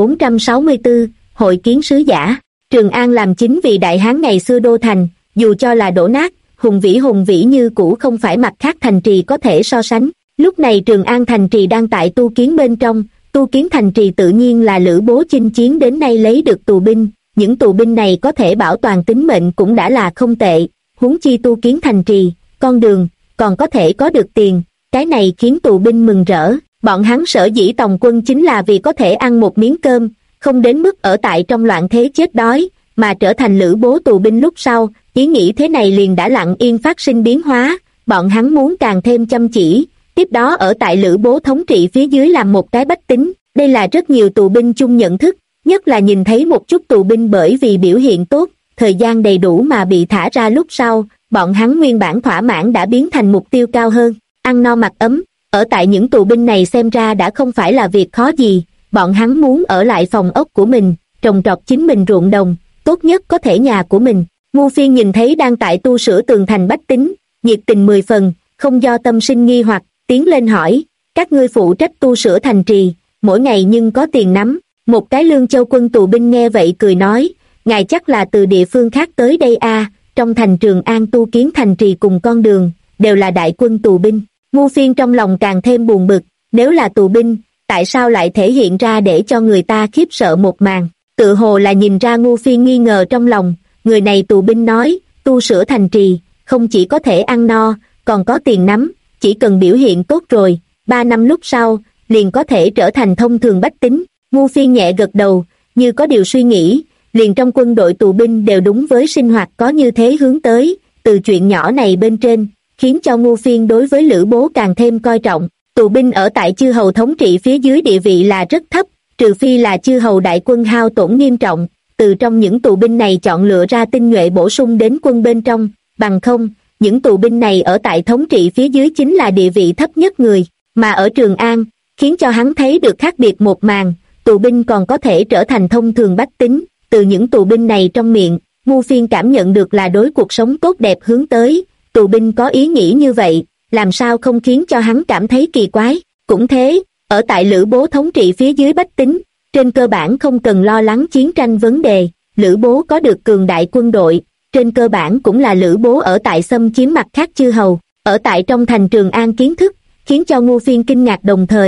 1464, hội kiến sứ giả. Trường An làm chính vì đại hán ngày xưa đô thành, dù cho là đổ nát, hùng vĩ như cũ không phải mặt khác thành trì có thể so sánh. Lúc này Trường An thành trì đang tại tu kiến bên trong, tu kiến thành trì tự nhiên là Lữ Bố chinh chiến đến nay lấy được tù binh, những tù binh này có thể bảo toàn tính mệnh cũng đã là không tệ, huống chi tu kiến thành trì, con đường, còn có thể có được tiền, cái này khiến tù binh mừng rỡ. Bọn hắn sở dĩ tòng quân chính là vì có thể ăn một miếng cơm, không đến mức ở tại trong loạn thế chết đói, mà trở thành Lữ Bố tù binh lúc sau, ý nghĩ thế này liền đã lặng yên phát sinh biến hóa, bọn hắn muốn càng thêm chăm chỉ, tiếp đó ở tại Lữ Bố thống trị phía dưới làm một cái bách tính, đây là rất nhiều tù binh chung nhận thức, nhất là nhìn thấy một chút tù binh bởi vì biểu hiện tốt, thời gian đầy đủ mà bị thả ra lúc sau, bọn hắn nguyên bản thỏa mãn đã biến thành mục tiêu cao hơn, ăn no mặc ấm, ở tại những tù binh này xem ra đã không phải là việc khó gì, bọn hắn muốn ở lại phòng ốc của mình, trồng trọt chính mình ruộng đồng, tốt nhất có thể nhà của mình. Ngưu Phiên nhìn thấy đang tại tu sửa tường thành bách tính, nhiệt tình 10 phần, không do tâm sinh nghi hoặc, tiến lên hỏi, các ngươi phụ trách tu sửa thành trì, mỗi ngày nhưng có tiền nắm. Một cái Lương Châu quân tù binh nghe vậy cười nói, ngài chắc là từ địa phương khác tới đây a, trong thành Trường An tu kiến thành trì cùng con đường, đều là đại quân tù binh. Ngưu Phiên trong lòng càng thêm buồn bực, nếu là tù binh, tại sao lại thể hiện ra để cho người ta khiếp sợ một màn, tự hồ là nhìn ra Ngưu Phiên nghi ngờ trong lòng, người này tù binh nói, tu sửa thành trì, không chỉ có thể ăn no, còn có tiền nắm, chỉ cần biểu hiện tốt rồi, 3 năm lúc sau, liền có thể trở thành thông thường bách tính. Ngưu Phiên nhẹ gật đầu, như có điều suy nghĩ, liền trong quân đội tù binh đều đúng với sinh hoạt có như thế hướng tới, từ chuyện nhỏ này bên trên, khiến cho Ngưu Phiên đối với Lữ Bố càng thêm coi trọng. Tù binh ở tại chư hầu thống trị phía dưới địa vị là rất thấp, trừ phi là chư hầu đại quân hao tổn nghiêm trọng, từ trong những tù binh này chọn lựa ra tinh nhuệ bổ sung đến quân bên trong, bằng không, những tù binh này ở tại thống trị phía dưới chính là địa vị thấp nhất người, mà ở Trường An, khiến cho hắn thấy được khác biệt một màn, tù binh còn có thể trở thành thông thường bách tính, từ những tù binh này trong miệng, Ngưu Phiên cảm nhận được là đối cuộc sống tốt đẹp hướng tới, tù binh có ý nghĩ như vậy, làm sao không khiến cho hắn cảm thấy kỳ quái. Cũng thế, ở tại Lữ Bố thống trị phía dưới bách tính, trên cơ bản không cần lo lắng chiến tranh vấn đề, Lữ Bố có được cường đại quân đội, trên cơ bản cũng là Lữ Bố ở tại xâm chiếm mặt khác chư hầu, ở tại trong thành Trường An kiến thức, khiến cho Ngưu Phiên kinh ngạc đồng thời,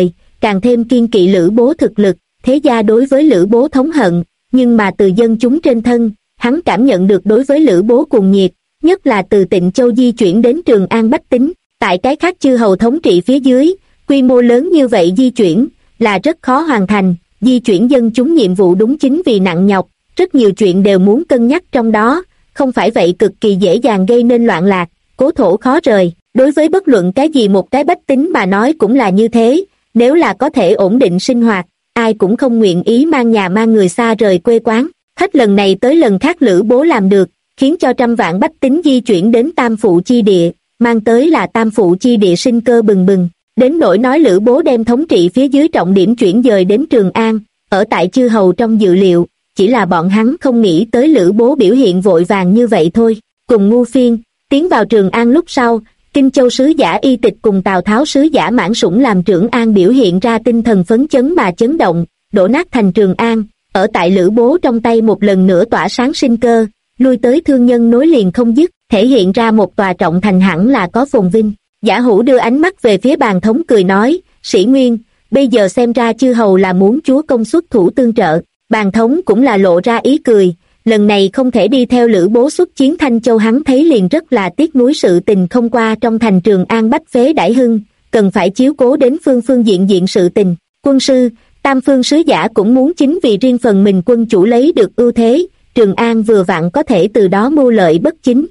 càng thêm kiên kỵ Lữ Bố thực lực. Thế gia đối với Lữ Bố thống hận, nhưng mà từ dân chúng trên thân, hắn cảm nhận được đối với Lữ Bố cuồng nhiệt, nhất là từ Tịnh Châu di chuyển đến Trường An bách tính, tại cái khác chư hầu thống trị phía dưới, quy mô lớn như vậy di chuyển, là rất khó hoàn thành, di chuyển dân chúng nhiệm vụ đúng chính vì nặng nhọc, rất nhiều chuyện đều muốn cân nhắc trong đó, không phải vậy cực kỳ dễ dàng gây nên loạn lạc, cố thổ khó rời, đối với bất luận cái gì một cái bách tính mà nói cũng là như thế, nếu là có thể ổn định sinh hoạt, ai cũng không nguyện ý mang nhà mang người xa rời quê quán. Hết lần này tới lần khác Lữ Bố làm được, khiến cho trăm vạn bách tính di chuyển đến Tam Phụ chi địa, mang tới là Tam Phụ chi địa sinh cơ bừng bừng, đến nỗi nói Lữ Bố đem thống trị phía dưới trọng điểm chuyển dời đến Trường An, ở tại chư hầu trong dự liệu, chỉ là bọn hắn không nghĩ tới Lữ Bố biểu hiện vội vàng như vậy thôi. Cùng Ngu Phiên, tiến vào Trường An lúc sau, Kinh Châu sứ giả Y Tịch cùng Tào Tháo sứ giả Mãn Sủng làm Trường An biểu hiện ra tinh thần phấn chấn mà chấn động, đổ nát thành Trường An, ở tại Lữ Bố trong tay một lần nữa tỏa sáng sinh cơ, lui tới thương nhân nối liền không dứt, thể hiện ra một tòa trọng thành hẳn là có phồn vinh. Giả Hữu đưa ánh mắt về phía Bàn Thống cười nói, Sĩ Nguyên, bây giờ xem ra chư hầu là muốn chúa công xuất thủ tương trợ. Bàn Thống cũng là lộ ra ý cười, lần này không thể đi theo Lữ Bố xuất chiến Thanh Châu, hắn thấy liền rất là tiếc nuối sự tình không qua trong thành Trường An bách phế đãi hưng, cần phải chiếu cố đến phương diện sự tình. Quân sư, Tam Phương sứ giả cũng muốn chính vì riêng phần mình quân chủ lấy được ưu thế, Trường An vừa vặn có thể từ đó mưu lợi bất chính.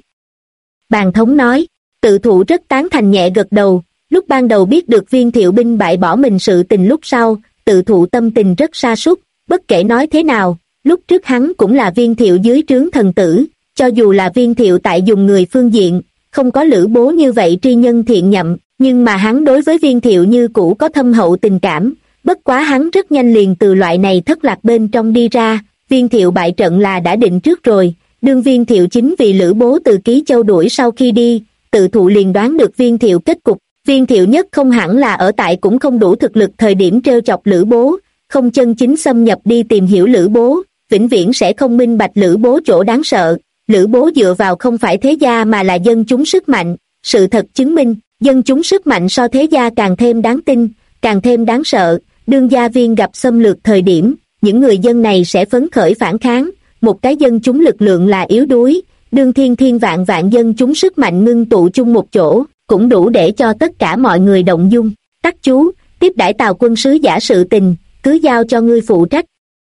Bàn Thống nói, Tự Thụ rất tán thành nhẹ gật đầu, lúc ban đầu biết được Viên Thiệu binh bại bỏ mình sự tình lúc sau, Tự Thụ tâm tình rất sa sút, bất kể nói thế nào, lúc trước hắn cũng là Viên Thiệu dưới trướng thần tử, cho dù là Viên Thiệu tại dùng người phương diện, không có Lữ Bố như vậy tri nhân thiện nhậm, nhưng mà hắn đối với Viên Thiệu như cũ có thâm hậu tình cảm, bất quá hắn rất nhanh liền từ loại này thất lạc bên trong đi ra, Viên Thiệu bại trận là đã định trước rồi, đương Viên Thiệu chính vì Lữ Bố từ Ký Châu đuổi sau khi đi, Tự Thụ liền đoán được Viên Thiệu kết cục, Viên Thiệu nhất không hẳn là ở tại cũng không đủ thực lực thời điểm trêu chọc Lữ Bố, không chân chính xâm nhập đi tìm hiểu Lữ Bố, vĩnh viễn sẽ không minh bạch Lữ Bố chỗ đáng sợ. Lữ Bố dựa vào không phải thế gia mà là dân chúng sức mạnh, sự thật chứng minh, dân chúng sức mạnh so thế gia càng thêm đáng tin, càng thêm đáng sợ, đương gia Viên gặp xâm lược thời điểm, những người dân này sẽ phấn khởi phản kháng, một cái dân chúng lực lượng là yếu đuối, đương thiên vạn dân chúng sức mạnh ngưng tụ chung một chỗ, cũng đủ để cho tất cả mọi người động dung. Tắc chú, tiếp đãi Tào quân sứ giả sự tình, cứ giao cho ngươi phụ trách.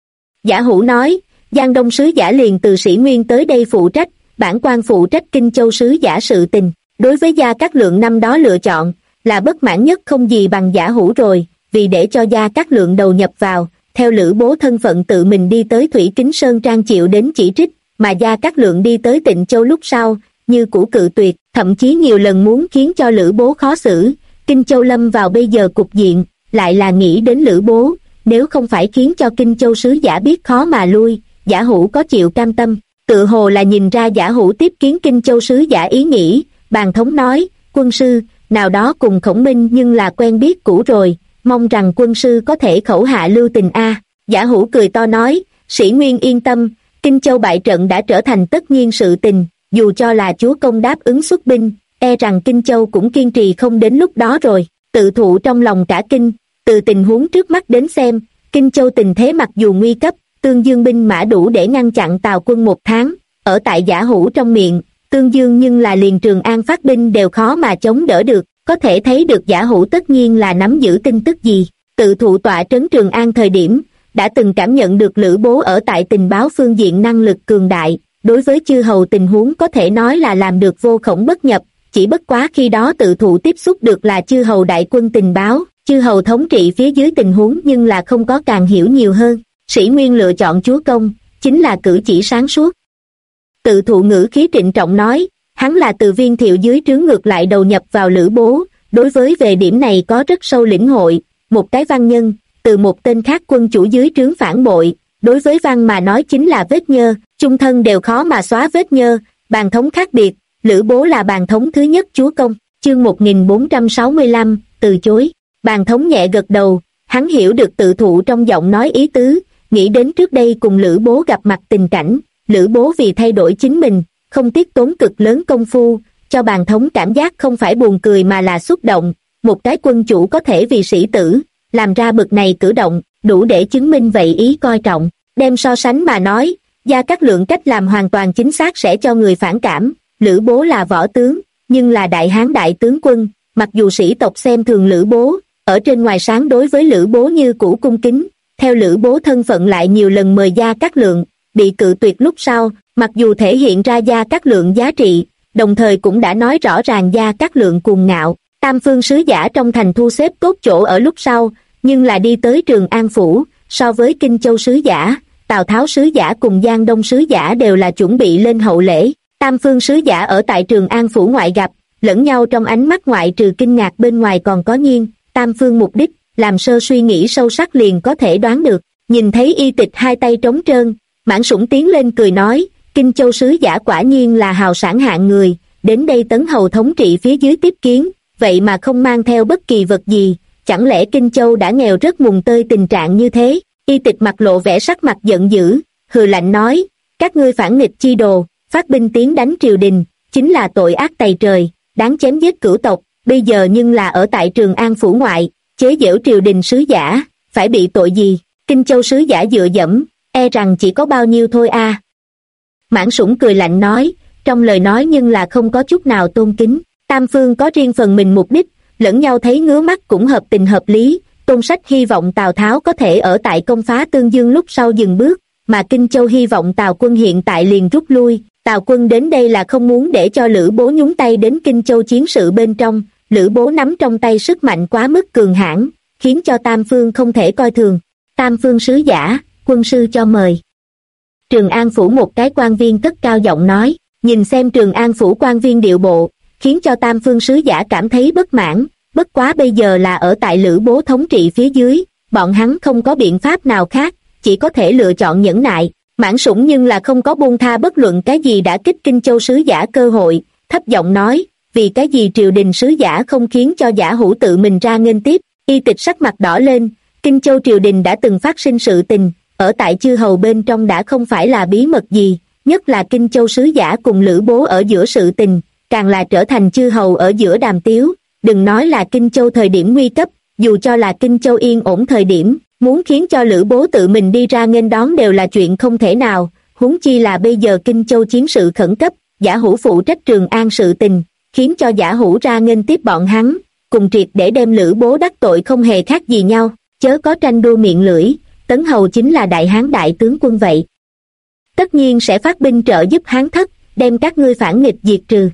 Giả Hữu nói, Giang Đông sứ giả liền từ Sĩ Nguyên tới đây phụ trách, bản quan phụ trách Kinh Châu sứ giả sự tình. Đối với Gia Cát Lượng năm đó lựa chọn, là bất mãn nhất không gì bằng Giả Hữu rồi, vì để cho Gia Cát Lượng đầu nhập vào, theo Lữ Bố thân phận tự mình đi tới Thủy Kính Sơn Trang chịu đến chỉ trích, mà Gia Cát Lượng đi tới Tịnh Châu lúc sau, như cũ cự tuyệt, thậm chí nhiều lần muốn khiến cho Lữ Bố khó xử. Kinh Châu lâm vào bây giờ cục diện, lại là nghĩ đến Lữ Bố, nếu không phải khiến cho Kinh Châu sứ giả biết khó mà lui, Giả Hữu có chịu cam tâm. Tự hồ là nhìn ra Giả Hữu tiếp kiến Kinh Châu sứ giả ý nghĩ, Bàn Thống nói, quân sư, nào đó cùng Khổng Minh nhưng là quen biết cũ rồi, mong rằng quân sư có thể khẩu hạ lưu tình a. Giả Hữu cười to nói, Sĩ Nguyên yên tâm, Kinh Châu bại trận đã trở thành tất nhiên sự tình, dù cho là chúa công đáp ứng xuất binh, e rằng Kinh Châu cũng kiên trì không đến lúc đó rồi. Tự Thụ trong lòng cả kinh, từ tình huống trước mắt đến xem, Kinh Châu tình thế mặc dù nguy cấp, Tương Dương binh mã đủ để ngăn chặn Tào quân một tháng, ở tại Giả Hữu trong miệng, Tương Dương nhưng là liền Trường An phát binh đều khó mà chống đỡ được, có thể thấy được Giả Hữu tất nhiên là nắm giữ tin tức gì. Tự Thụ tọa trấn Trường An thời điểm, đã từng cảm nhận được Lữ Bố ở tại tình báo phương diện năng lực cường đại, đối với chư hầu tình huống có thể nói là làm được vô khổng bất nhập, chỉ bất quá khi đó Tự Thụ tiếp xúc được là chư hầu đại quân tình báo, chư hầu thống trị phía dưới tình huống nhưng là không có càng hiểu nhiều hơn. Sĩ Nguyên lựa chọn chúa công, chính là cử chỉ sáng suốt. Tự Thụ ngữ khí trịnh trọng nói, hắn là từ Viên Thiệu dưới trướng ngược lại đầu nhập vào Lữ Bố, đối với về điểm này có rất sâu lĩnh hội, một cái văn nhân, từ một tên khác quân chủ dưới trướng phản bội, đối với văn mà nói chính là vết nhơ, chung thân đều khó mà xóa vết nhơ, Bàn Thống khác biệt, Lữ Bố là Bàn Thống thứ nhất chúa công, chương 1465, từ chối. Bàn Thống nhẹ gật đầu, hắn hiểu được Tự Thụ trong giọng nói ý tứ, nghĩ đến trước đây cùng Lữ Bố gặp mặt tình cảnh, Lữ Bố vì thay đổi chính mình, không tiếc tốn cực lớn công phu, cho Bàn Thống cảm giác không phải buồn cười mà là xúc động, một cái quân chủ có thể vì sĩ tử, làm ra bực này cử động, đủ để chứng minh vậy ý coi trọng. Đem so sánh mà nói, Gia Cát Lượng cách làm hoàn toàn chính xác sẽ cho người phản cảm. Lữ Bố là võ tướng, nhưng là đại hán đại tướng quân, mặc dù sĩ tộc xem thường Lữ Bố, ở trên ngoài sáng đối với Lữ Bố như cũ cung kính, theo Lữ Bố thân phận lại nhiều lần mời Gia Cát Lượng, bị cự tuyệt lúc sau, mặc dù thể hiện ra Gia Cát Lượng giá trị, đồng thời cũng đã nói rõ ràng Gia Cát Lượng cuồng ngạo. Tam phương sứ giả trong thành thu xếp tốt chỗ ở lúc sau, nhưng là đi tới Trường An Phủ, so với Kinh Châu sứ giả, Tào Tháo sứ giả cùng Giang Đông sứ giả đều là chuẩn bị lên hậu lễ. Tam phương sứ giả ở tại Trường An Phủ ngoại gặp, lẫn nhau trong ánh mắt ngoại trừ kinh ngạc bên ngoài còn có nhiên, tam phương mục đích, làm sơ suy nghĩ sâu sắc liền có thể đoán được. Nhìn thấy Y Tịch hai tay trống trơn, Mãn Sủng tiến lên cười nói, Kinh Châu sứ giả quả nhiên là hào sản hạng người, đến đây tấn hầu thống trị phía dưới tiếp kiến, vậy mà không mang theo bất kỳ vật gì, chẳng lẽ Kinh Châu đã nghèo rất mùng tơi tình trạng như thế? Y Tịch mặt lộ vẻ sắc mặt giận dữ, hừ lạnh nói, các ngươi phản nghịch chi đồ, phát binh tiến đánh triều đình, chính là tội ác tày trời, đáng chém giết cửu tộc, bây giờ nhưng là ở tại Trường An Phủ ngoại, chế giễu triều đình sứ giả, phải bị tội gì? Kinh Châu sứ giả dựa dẫm, e rằng chỉ có bao nhiêu thôi a. Mãn Sủng cười lạnh nói, trong lời nói nhưng là không có chút nào tôn kính. Tam phương có riêng phần mình mục đích, lẫn nhau thấy ngứa mắt cũng hợp tình hợp lý. Tôn Sách hy vọng Tào Tháo có thể ở tại công phá Tương Dương lúc sau dừng bước, mà Kinh Châu hy vọng Tào quân hiện tại liền rút lui. Tào quân đến đây là không muốn để cho Lữ Bố nhúng tay đến Kinh Châu chiến sự bên trong. Lữ Bố nắm trong tay sức mạnh quá mức cường hãn, khiến cho tam phương không thể coi thường. Tam phương sứ giả, quân sư cho mời. Trường An Phủ một cái quan viên cất cao giọng nói, nhìn xem Trường An Phủ quan viên điệu bộ, khiến cho tam phương sứ giả cảm thấy bất mãn. Bất quá bây giờ là ở tại Lữ Bố thống trị phía dưới, bọn hắn không có biện pháp nào khác, chỉ có thể lựa chọn nhẫn nại. Mãn Sủng nhưng là không có buông tha bất luận cái gì đã kích Kinh Châu sứ giả cơ hội, thấp giọng nói, vì cái gì triều đình sứ giả không khiến cho giả hữu tự mình ra nghênh tiếp. Y Tịch sắc mặt đỏ lên, Kinh Châu triều đình đã từng phát sinh sự tình, ở tại chư hầu bên trong đã không phải là bí mật gì, nhất là Kinh Châu sứ giả cùng Lữ Bố ở giữa sự tình, càng là trở thành chư hầu ở giữa đàm tiếu. Đừng nói là Kinh Châu thời điểm nguy cấp, dù cho là Kinh Châu yên ổn thời điểm, muốn khiến cho Lữ Bố tự mình đi ra nghênh đón đều là chuyện không thể nào, huống chi là bây giờ Kinh Châu chiến sự khẩn cấp, giả hữu phụ trách Trường An sự tình, khiến cho giả hữu ra nghênh tiếp bọn hắn, cùng triệt để đem Lữ Bố đắc tội không hề khác gì nhau, chớ có tranh đua miệng lưỡi, Tấn Hầu chính là đại hán đại tướng quân vậy. Tất nhiên sẽ phát binh trợ giúp Hán Thất, đem các ngươi phản nghịch diệt trừ.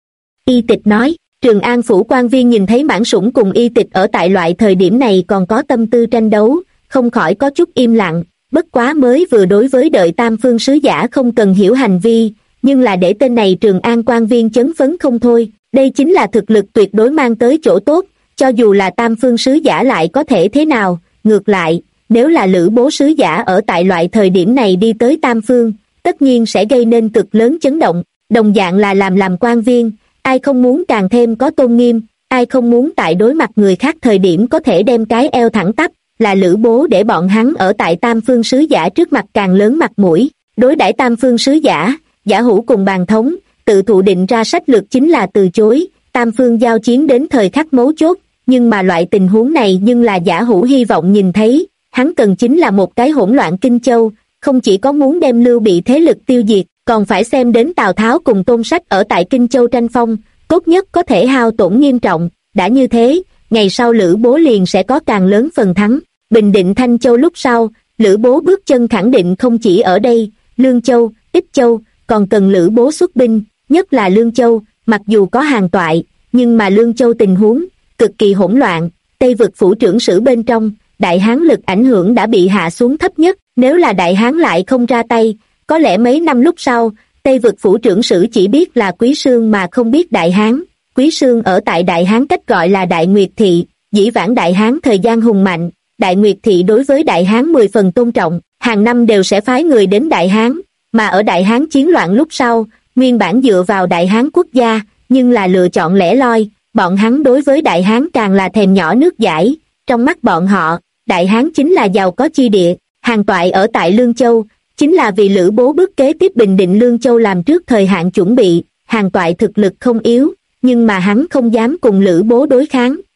Y Tịch nói. Trường An Phủ quan viên nhìn thấy Mãn Sủng cùng Y Tịch ở tại loại thời điểm này còn có tâm tư tranh đấu, không khỏi có chút im lặng, bất quá mới vừa đối với đợi tam phương sứ giả không cần hiểu hành vi, nhưng là để tên này Trường An quan viên chấn phấn không thôi, đây chính là thực lực tuyệt đối mang tới chỗ tốt, cho dù là tam phương sứ giả lại có thể thế nào, ngược lại, nếu là Lữ Bố sứ giả ở tại loại thời điểm này đi tới tam phương, tất nhiên sẽ gây nên cực lớn chấn động, đồng dạng là làm quan viên. Ai không muốn càng thêm có tôn nghiêm, ai không muốn tại đối mặt người khác thời điểm có thể đem cái eo thẳng tắp, là Lữ Bố để bọn hắn ở tại tam phương sứ giả trước mặt càng lớn mặt mũi. Đối đãi tam phương sứ giả, giả hữu cùng bàn thống, tự thụ định ra sách lược chính là từ chối, tam phương giao chiến đến thời khắc mấu chốt, nhưng mà loại tình huống này nhưng là giả hữu hy vọng nhìn thấy, hắn cần chính là một cái hỗn loạn Kinh Châu, không chỉ có muốn đem Lưu Bị thế lực tiêu diệt, còn phải xem đến Tào Tháo cùng Tôn Sách ở tại Kinh Châu tranh phong, tốt nhất có thể hao tổn nghiêm trọng, đã như thế, ngày sau Lữ Bố liền sẽ có càng lớn phần thắng. Bình định Thanh Châu lúc sau, Lữ Bố bước chân khẳng định không chỉ ở đây, Lương Châu, Ích Châu, còn cần Lữ Bố xuất binh, nhất là Lương Châu, mặc dù có Hàn Toại, nhưng mà Lương Châu tình huống cực kỳ hỗn loạn, Tây vực phủ trưởng sử bên trong, Đại Hán lực ảnh hưởng đã bị hạ xuống thấp nhất, nếu là Đại Hán lại không ra tay, có lẽ mấy năm lúc sau, Tây vực phủ trưởng sử chỉ biết là Quý Sương mà không biết Đại Hán. Quý Sương ở tại Đại Hán cách gọi là Đại Nguyệt Thị, dĩ vãng Đại Hán thời gian hùng mạnh, Đại Nguyệt Thị đối với Đại Hán 10 phần tôn trọng, hàng năm đều sẽ phái người đến Đại Hán, mà ở Đại Hán chiến loạn lúc sau, nguyên bản dựa vào Đại Hán quốc gia, nhưng là lựa chọn lẻ loi, bọn hắn đối với Đại Hán càng là thèm nhỏ nước dãi, trong mắt bọn họ, Đại Hán chính là giàu có chi địa. Hàn Toại ở tại Lương Châu, chính là vì Lữ Bố bước kế tiếp bình định Lương Châu làm trước thời hạn chuẩn bị. Hàn Toại thực lực không yếu, nhưng mà hắn không dám cùng Lữ Bố đối kháng,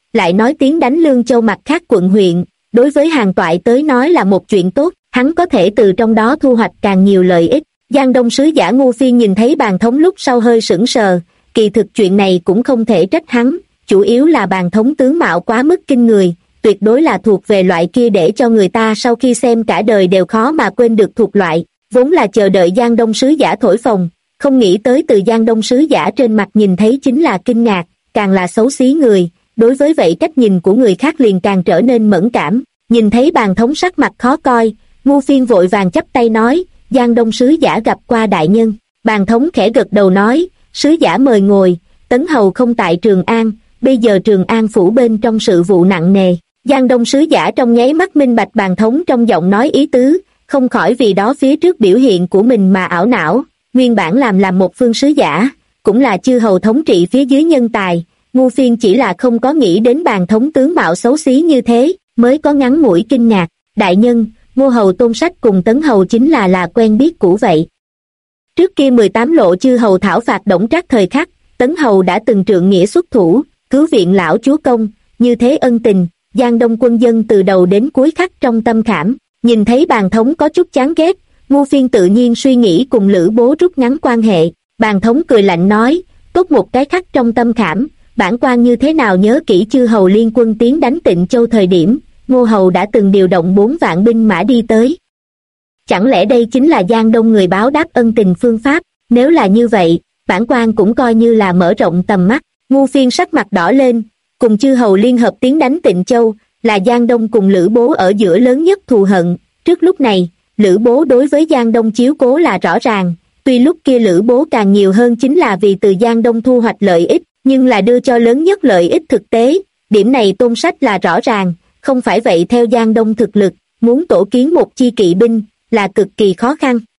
lại nói tiến đánh Lương Châu mặt khác quận huyện, đối với Hàn Toại tới nói là một chuyện tốt, hắn có thể từ trong đó thu hoạch càng nhiều lợi ích. Giang Đông sứ giả Ngô Phiên nhìn thấy Bàn Thống lúc sau hơi sững sờ, kỳ thực chuyện này cũng không thể trách hắn, chủ yếu là Bàn Thống tướng mạo quá mức kinh người, tuyệt đối là thuộc về loại kia để cho người ta sau khi xem cả đời đều khó mà quên được thuộc loại, vốn là chờ đợi Giang Đông sứ giả thổi phồng, không nghĩ tới từ Giang Đông sứ giả trên mặt nhìn thấy chính là kinh ngạc, càng là xấu xí người, đối với vậy cách nhìn của người khác liền càng trở nên mẫn cảm, nhìn thấy Bàn Thống sắc mặt khó coi, Ngô Phiên vội vàng chắp tay nói, Giang Đông sứ giả gặp qua đại nhân. Bàn Thống khẽ gật đầu nói, sứ giả mời ngồi, Tấn hầu không tại Trường An, bây giờ Trường An phủ bên trong sự vụ nặng nề. Giang Đông sứ giả trong nháy mắt minh bạch Bàn Thống trong giọng nói ý tứ, không khỏi vì đó phía trước biểu hiện của mình mà ảo não, nguyên bản làm một phương sứ giả, cũng là chư hầu thống trị phía dưới nhân tài, Ngô Phiên chỉ là không có nghĩ đến Bàn Thống tướng mạo xấu xí như thế, mới có ngắn ngủi kinh ngạc. Đại nhân, Ngô hầu Tôn Sách cùng Tấn hầu chính là quen biết cũ vậy. Trước kia 18 lộ chư hầu thảo phạt Đổng Trác thời khắc, Tấn hầu đã từng trượng nghĩa xuất thủ, cứu viện lão chúa công, như thế ân tình, Giang Đông quân dân từ đầu đến cuối khắc trong tâm khảm. Nhìn thấy Bàn Thống có chút chán ghét, Ngô Phiên tự nhiên suy nghĩ cùng Lữ Bố rút ngắn quan hệ. Bàn Thống cười lạnh nói, tốt một cái khắc trong tâm khảm, bản quan như thế nào nhớ kỹ chư hầu liên quân tiến đánh Tịnh Châu thời điểm, Ngô hầu đã từng điều động 4 vạn binh mã đi tới. Chẳng lẽ đây chính là Giang Đông người báo đáp ân tình phương pháp? Nếu là như vậy, bản quan cũng coi như là mở rộng tầm mắt. Ngô Phiên sắc mặt đỏ lên, cùng chư hầu liên hợp tiến đánh Tịnh Châu, là Giang Đông cùng Lữ Bố ở giữa lớn nhất thù hận. Trước lúc này, Lữ Bố đối với Giang Đông chiếu cố là rõ ràng, tuy lúc kia Lữ Bố càng nhiều hơn chính là vì từ Giang Đông thu hoạch lợi ích, nhưng là đưa cho lớn nhất lợi ích thực tế, điểm này Tôn Sách là rõ ràng, không phải vậy theo Giang Đông thực lực, muốn tổ kiến một chi kỵ binh, là cực kỳ khó khăn.